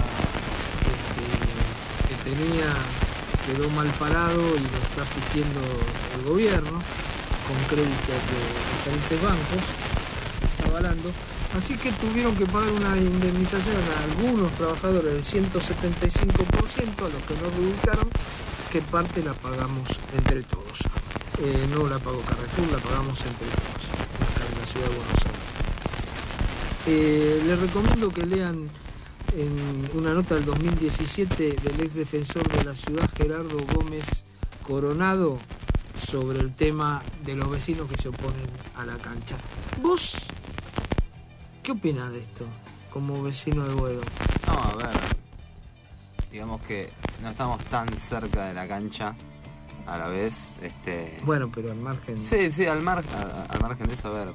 que tenía, quedó mal parado y lo está asistiendo el gobierno con créditos de diferentes bancos, está avalando. Así que tuvieron que pagar una indemnización a algunos trabajadores del 175%, a los que no reubicaron, que parte la pagamos entre todos. No la pagó Carrefour, la pagamos entre todos, acá en la ciudad de Buenos Aires. Les recomiendo que lean en una nota del 2017 del ex defensor de la ciudad, Gerardo Gómez Coronado, sobre el tema de los vecinos que se oponen a la cancha. ¿Vos qué opinás de esto, como vecino de Boedo? No, a ver, digamos que no estamos tan cerca de la cancha a la vez. Bueno, pero al margen... Sí, al margen de eso, a ver,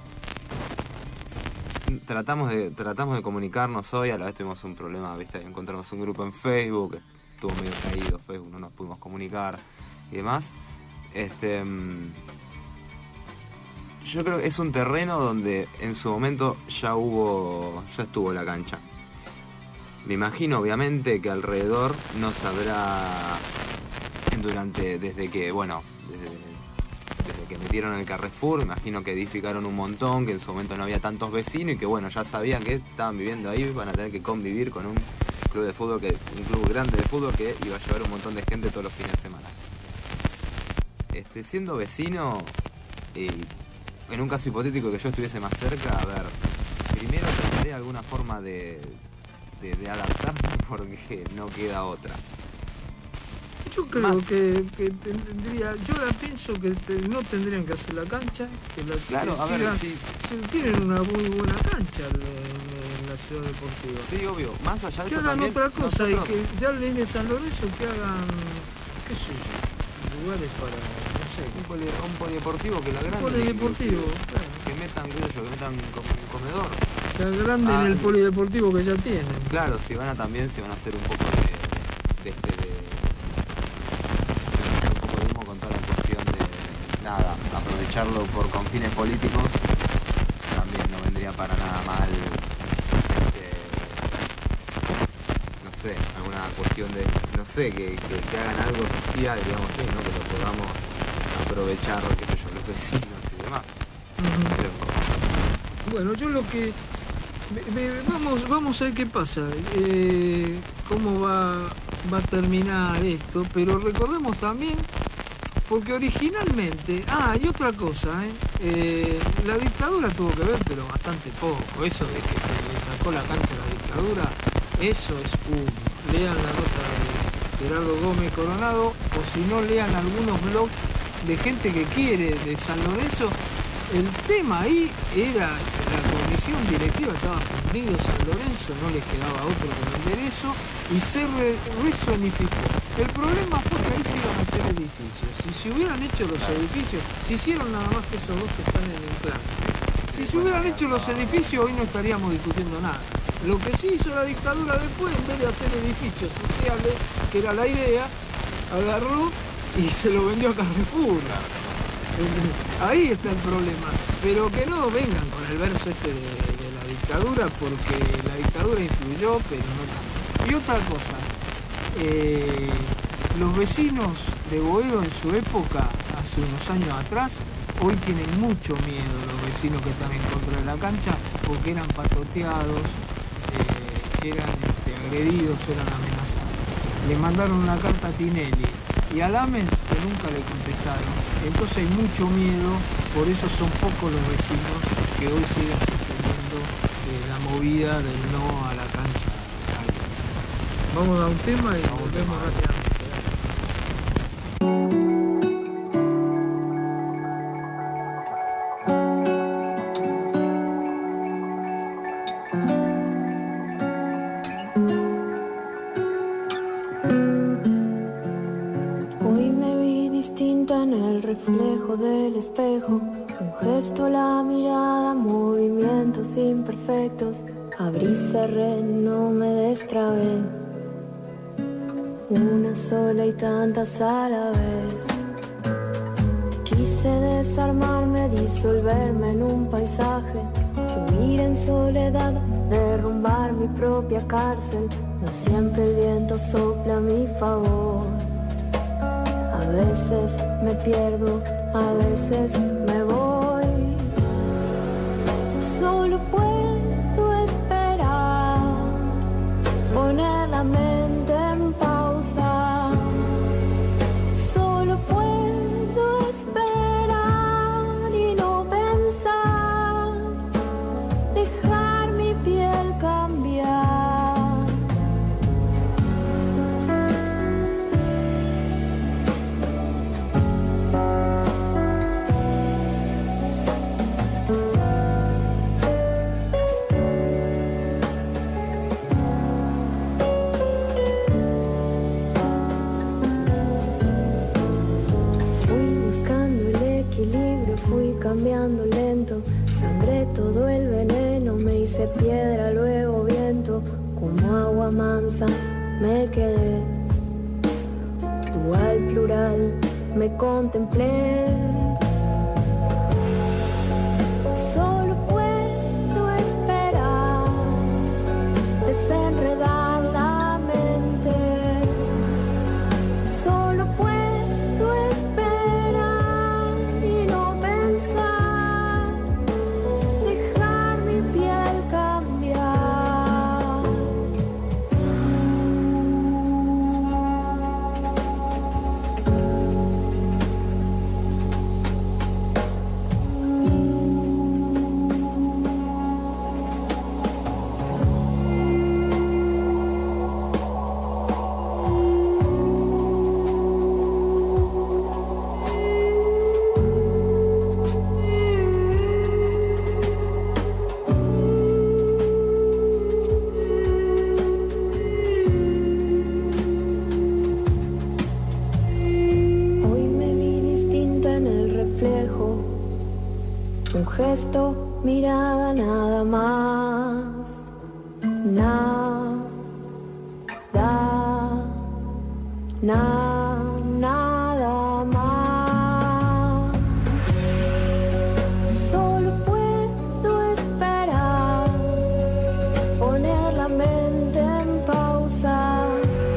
tratamos de comunicarnos hoy, a la vez tuvimos un problema, ¿viste? Encontramos un grupo en Facebook, estuvo medio caído Facebook, no nos pudimos comunicar y demás. Yo creo que es un terreno donde en su momento ya estuvo la cancha. Me imagino obviamente que alrededor no sabrá desde que metieron el Carrefour, imagino que edificaron un montón, que en su momento no había tantos vecinos y que bueno, ya sabían que estaban viviendo ahí, van a tener que convivir con un club de fútbol, un club grande de fútbol que iba a llevar un montón de gente todos los fines de semana. Siendo vecino, y en un caso hipotético que yo estuviese más cerca, a ver, primero tendría alguna forma de adaptarme porque no queda otra. Yo creo que tendría, yo pienso que no tendrían que hacer la cancha, claro, a ver, sí. Tienen una muy buena cancha en la ciudad deportiva. Sí, obvio, más allá de que eso hagan también, otra cosa, nosotros... y que ya en línea San Lorenzo que hagan, qué sé yo, lugares para, no sé, un polideportivo que la grande. Un polideportivo, claro. Que metan como un comedor. Que agranden el polideportivo que ya tienen. Claro, si van a hacer un poco de humo con toda la cuestión de aprovecharlo con fines políticos, también no vendría para nada mal, no sé, alguna cuestión de, no sé, que hagan algo social, digamos así, ¿no? Que lo podamos aprovechar, qué sé yo, los vecinos y demás. Pero... Bueno, yo lo que... Vamos a ver qué pasa, cómo va a terminar esto, pero recordemos también, porque originalmente... y otra cosa, la dictadura tuvo que ver, pero bastante poco. Eso de que se le sacó la cancha a la dictadura, eso es lean la nota de Gerardo Gómez Coronado, o si no, lean algunos blogs de gente que quiere de San Lorenzo. El tema ahí era la comisión directiva, estaba fundido San Lorenzo, no les quedaba otro que vender eso, y se rezonificó. El problema fue que ahí se iban a hacer edificios. Si se hubieran hecho los edificios, se hicieron nada más que esos dos que están en el plan. Si se hubieran hecho los edificios, hoy no estaríamos discutiendo nada. Lo que sí hizo la dictadura después, en vez de hacer edificios sociales, que era la idea, agarró y se lo vendió a Carrefour. Ahí está el problema, pero que no vengan con el verso de la dictadura, porque la dictadura influyó, pero no tanto. Y otra cosa, los vecinos de Boedo en su época, hace unos años atrás, hoy tienen mucho miedo los vecinos que están en contra de la cancha, porque eran patoteados, eran agredidos, eran amenazados. Le mandaron una carta a Tinelli y a Lamens que nunca le contestaron. Entonces hay mucho miedo, por eso son pocos los vecinos que hoy siguen sosteniendo la movida del no a la cancha. Vamos a un tema y volvemos rápidamente. el reflejo del espejo. Un gesto, la mirada, movimientos imperfectos. Abrí, cerré, no me destrabé. Una sola y tantas a la vez. Quise desarmarme, disolverme en un paisaje. Huir en soledad, derrumbar mi propia cárcel. No siempre el viento sopla a mi favor. A veces me pierdo, a veces me voy. Solo puedo esperar, poner la mente en pausa. Solo puedo esperar y no pensar, dejar mi piel cambiar. Cambiando lento, sangré todo el veneno, me hice piedra, luego viento, como agua mansa me quedé. Dual, plural, me contemplé. Solo puedo esperar, desenredar la mente. Solo puedo esperar y no pensar, dejar mi piel cambiar. Un gesto, mirada, nada más. Nada más. Solo puedo esperar, poner la mente en pausa.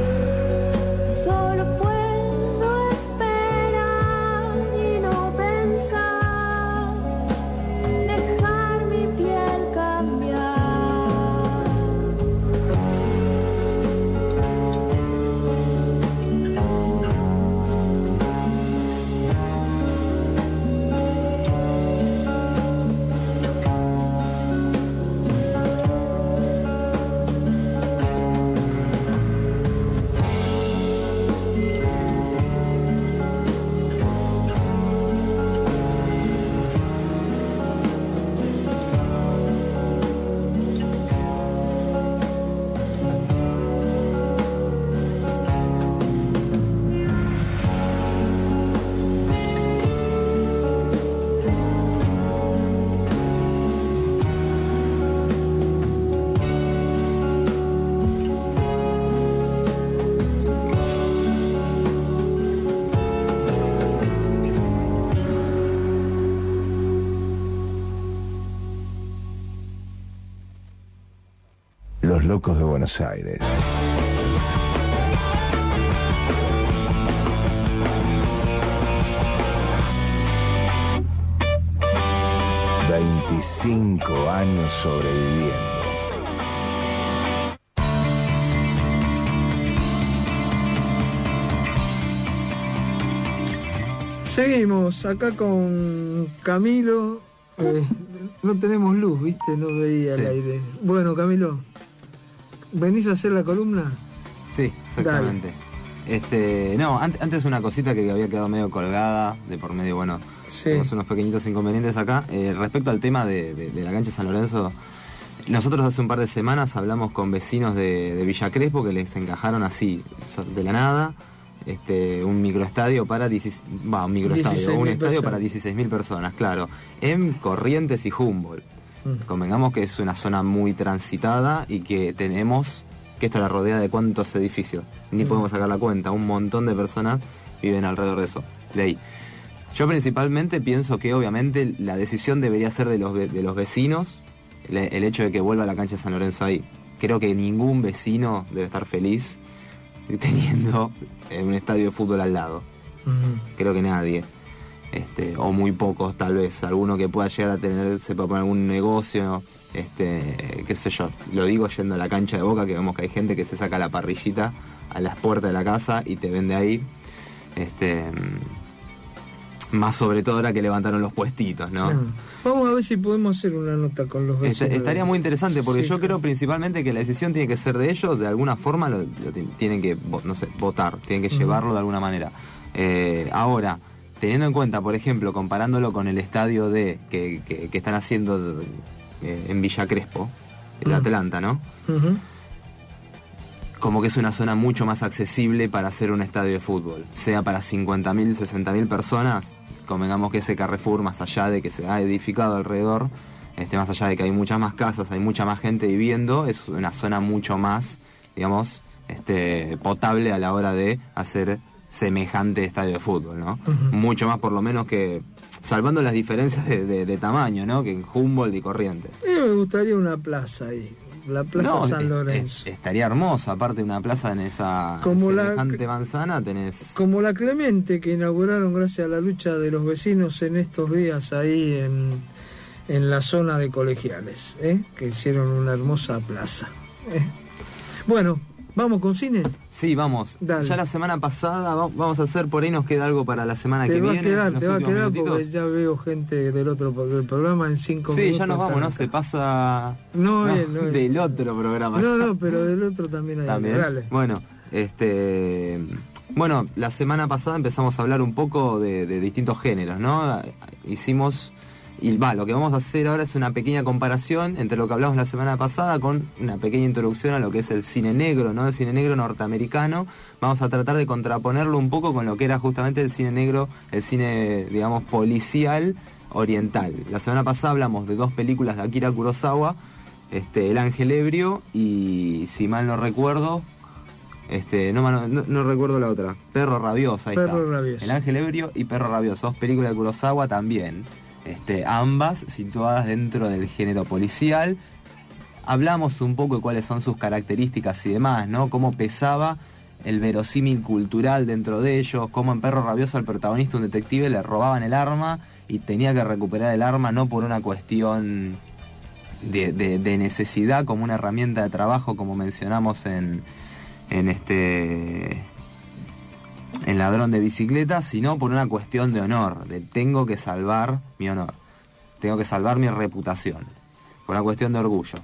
Solo puedo esperar y no pensar, dejar mi piel cambiar. Los Locos de Buenos Aires. ...25 años sobreviviendo. Seguimos acá con Camilo. No tenemos luz, ¿viste? No veía el aire. Bueno, Camilo, ¿venís a hacer la columna? Sí, exactamente. No, antes una cosita que había quedado medio colgada, de por medio, bueno, tenemos unos pequeñitos inconvenientes acá. Respecto al tema de la cancha de San Lorenzo, nosotros hace un par de semanas hablamos con vecinos de Villa Crespo que les encajaron así, de la nada, un microestadio para un estadio 16.000 para 16.000 personas, claro, en Corrientes y Humboldt. Convengamos que es una zona muy transitada y que tenemos, que esto la rodea de cuántos edificios, ni podemos sacar la cuenta, un montón de personas viven alrededor de eso, de ahí. Yo principalmente pienso que obviamente la decisión debería ser de los vecinos, el hecho de que vuelva a la cancha de San Lorenzo ahí. Creo que ningún vecino debe estar feliz teniendo un estadio de fútbol al lado. Creo que nadie. O muy pocos tal vez. Alguno que pueda llegar a tener, sepa poner algún negocio, qué sé yo. Lo digo yendo a la cancha de Boca, que vemos que hay gente que se saca la parrillita a las puertas de la casa y te vende ahí. Más sobre todo ahora que levantaron los puestitos, ¿no? Vamos a ver si podemos hacer una nota con los vecinos. Estaría muy interesante, porque yo creo principalmente que la decisión tiene que ser de ellos, de alguna forma lo tienen que, no sé, votar, tienen que llevarlo de alguna manera. Ahora, teniendo en cuenta, por ejemplo, comparándolo con el estadio que están haciendo en Villa Crespo, el Atlanta, ¿no? Como que es una zona mucho más accesible para hacer un estadio de fútbol, sea para 50.000, 60.000 personas. Convengamos que ese Carrefour, más allá de que se ha edificado alrededor, más allá de que hay muchas más casas, hay mucha más gente viviendo, es una zona mucho más, digamos, potable a la hora de hacer semejante estadio de fútbol, ¿no? Mucho más, por lo menos, que salvando las diferencias de tamaño, ¿no? Que en Humboldt y Corrientes. Me gustaría una plaza ahí. La Plaza San Lorenzo. Estaría hermosa, aparte de una plaza en esa semejante manzana tenés... Como la Clemente, que inauguraron gracias a la lucha de los vecinos en estos días ahí en la zona de Colegiales, que hicieron una hermosa plaza. Bueno, ¿vamos con cine? Sí, vamos. Dale. Ya la semana pasada vamos a hacer, por ahí nos queda algo para la semana que viene. Te va a quedar porque ya veo gente del programa en 5 minutos. Sí, ya nos vamos, ¿no? Se pasa... No, del otro programa. No, pero del otro también hay. ¿También? Dale. Bueno, Bueno, la semana pasada empezamos a hablar un poco de distintos géneros, ¿no? Hicimos... lo que vamos a hacer ahora es una pequeña comparación entre lo que hablamos la semana pasada con una pequeña introducción a lo que es el cine negro, ¿no? El cine negro norteamericano. Vamos a tratar de contraponerlo un poco con lo que era justamente el cine negro, el cine, digamos, policial oriental. La semana pasada hablamos de 2 películas de Akira Kurosawa, El Ángel Ebrio y, si mal no recuerdo, no recuerdo la otra, Perro Rabioso, ahí Perro está. Rabioso. El Ángel Ebrio y Perro Rabioso, 2 películas de Kurosawa también. Ambas situadas dentro del género policial. Hablamos un poco de cuáles son sus características y demás, ¿no? Cómo pesaba el verosímil cultural dentro de ellos, cómo en Perro Rabioso al protagonista, un detective, le robaban el arma y tenía que recuperar el arma no por una cuestión de necesidad, como una herramienta de trabajo, como mencionamos en Ladrón de Bicicletas, sino por una cuestión de honor, de tengo que salvar mi honor, tengo que salvar mi reputación, por una cuestión de orgullo.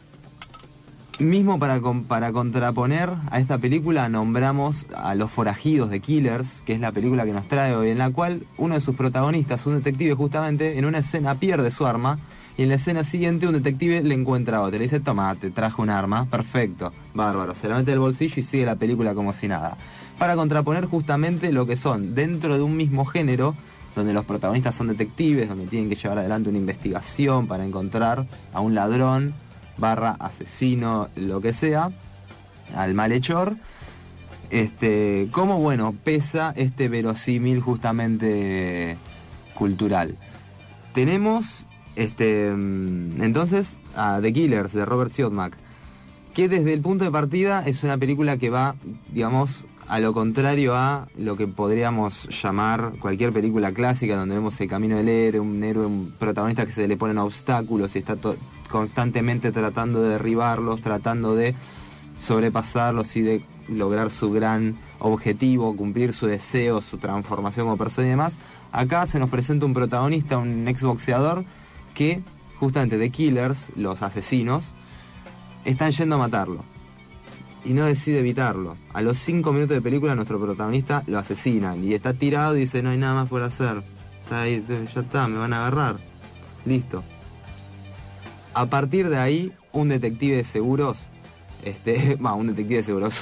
Mismo para contraponer a esta película nombramos a Los Forajidos de Killers, que es la película que nos trae hoy, en la cual uno de sus protagonistas, un detective, justamente en una escena pierde su arma y en la escena siguiente un detective le encuentra otra, le dice: toma, te traje un arma, perfecto, bárbaro, se la mete en el bolsillo y sigue la película como si nada. Para contraponer justamente lo que son, dentro de un mismo género, donde los protagonistas son detectives, donde tienen que llevar adelante una investigación para encontrar a un ladrón / asesino, lo que sea, al malhechor, cómo, bueno, pesa este verosímil justamente cultural. Tenemos entonces a The Killers de Robert Siodmak, que desde el punto de partida es una película que va, digamos, a lo contrario a lo que podríamos llamar cualquier película clásica, donde vemos el camino del héroe, un protagonista que se le ponen obstáculos y está constantemente tratando de derribarlos, tratando de sobrepasarlos y de lograr su gran objetivo, cumplir su deseo, su transformación como persona y demás. Acá se nos presenta un protagonista, un exboxeador, que justamente The Killers, los asesinos, están yendo a matarlo y no decide evitarlo. A los 5 minutos de película nuestro protagonista lo asesinan y está tirado y dice: no hay nada más por hacer, está ahí, ya está, me van a agarrar, listo. A partir de ahí, un detective de seguros un detective de seguros,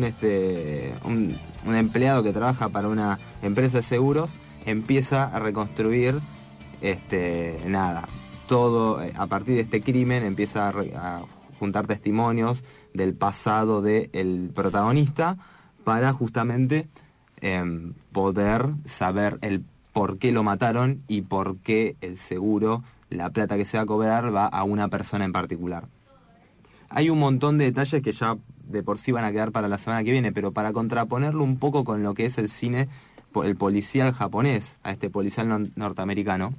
un empleado que trabaja para una empresa de seguros, empieza a reconstruir todo a partir de este crimen, empieza a juntar testimonios del pasado del protagonista para justamente poder saber el por qué lo mataron y por qué el seguro, la plata que se va a cobrar, va a una persona en particular. Hay un montón de detalles que ya de por sí van a quedar para la semana que viene, pero para contraponerlo un poco con lo que es el cine, el policial japonés, a este policial norteamericano,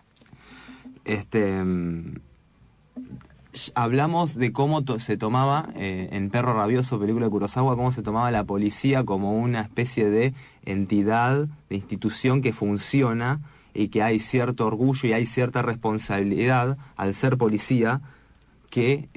hablamos de cómo se tomaba, en Perro Rabioso, película de Kurosawa, cómo se tomaba la policía como una especie de entidad, de institución que funciona y que hay cierto orgullo y hay cierta responsabilidad al ser policía que,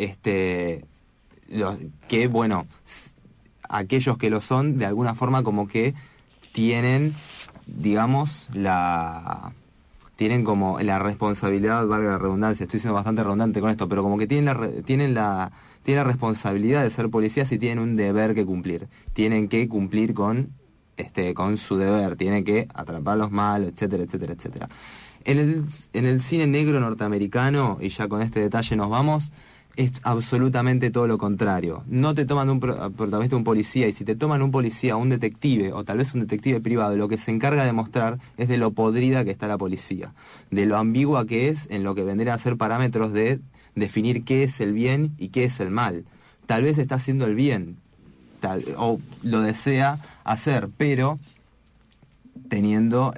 aquellos que lo son, de alguna forma como que tienen, digamos, tienen como la responsabilidad, valga la redundancia, estoy siendo bastante redundante con esto, pero como que tienen la responsabilidad de ser policías y tienen un deber que cumplir. Tienen que cumplir con su deber, tienen que atrapar a los malos, etcétera, etcétera, etcétera. En el cine negro norteamericano, y ya con este detalle nos vamos, es absolutamente todo lo contrario. No te toman un protagonista, un policía, y si te toman un policía, un detective, o tal vez un detective privado, lo que se encarga de mostrar es de lo podrida que está la policía, de lo ambigua que es en lo que vendría a ser parámetros de definir qué es el bien y qué es el mal. Tal vez está haciendo el bien, o lo desea hacer, pero teniendo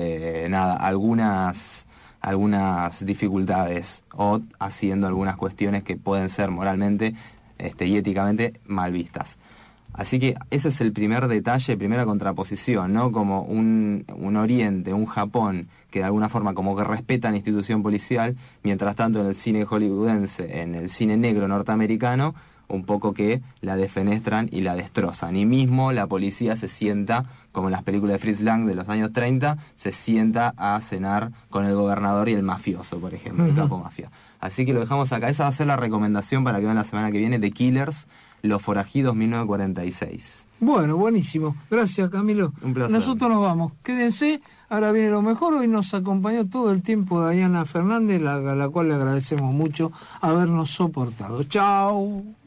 algunas dificultades o haciendo algunas cuestiones que pueden ser moralmente y éticamente mal vistas. Así que ese es el primer detalle, primera contraposición, ¿no? Como un Oriente, un Japón que de alguna forma como que respeta la institución policial, mientras tanto en el cine hollywoodense, en el cine negro norteamericano, un poco que la defenestran y la destrozan. Y mismo la policía se sienta, como en las películas de Fritz Lang de los años 30, se sienta a cenar con el gobernador y el mafioso, por ejemplo, el capo mafia. Así que lo dejamos acá. Esa va a ser la recomendación para que vean la semana que viene, The Killers, Los Forajidos 1946. Bueno, buenísimo. Gracias, Camilo. Un placer. Nosotros nos vamos. Quédense, ahora viene lo mejor. Hoy nos acompañó todo el tiempo Dayana Fernández, a la cual le agradecemos mucho habernos soportado. Chao.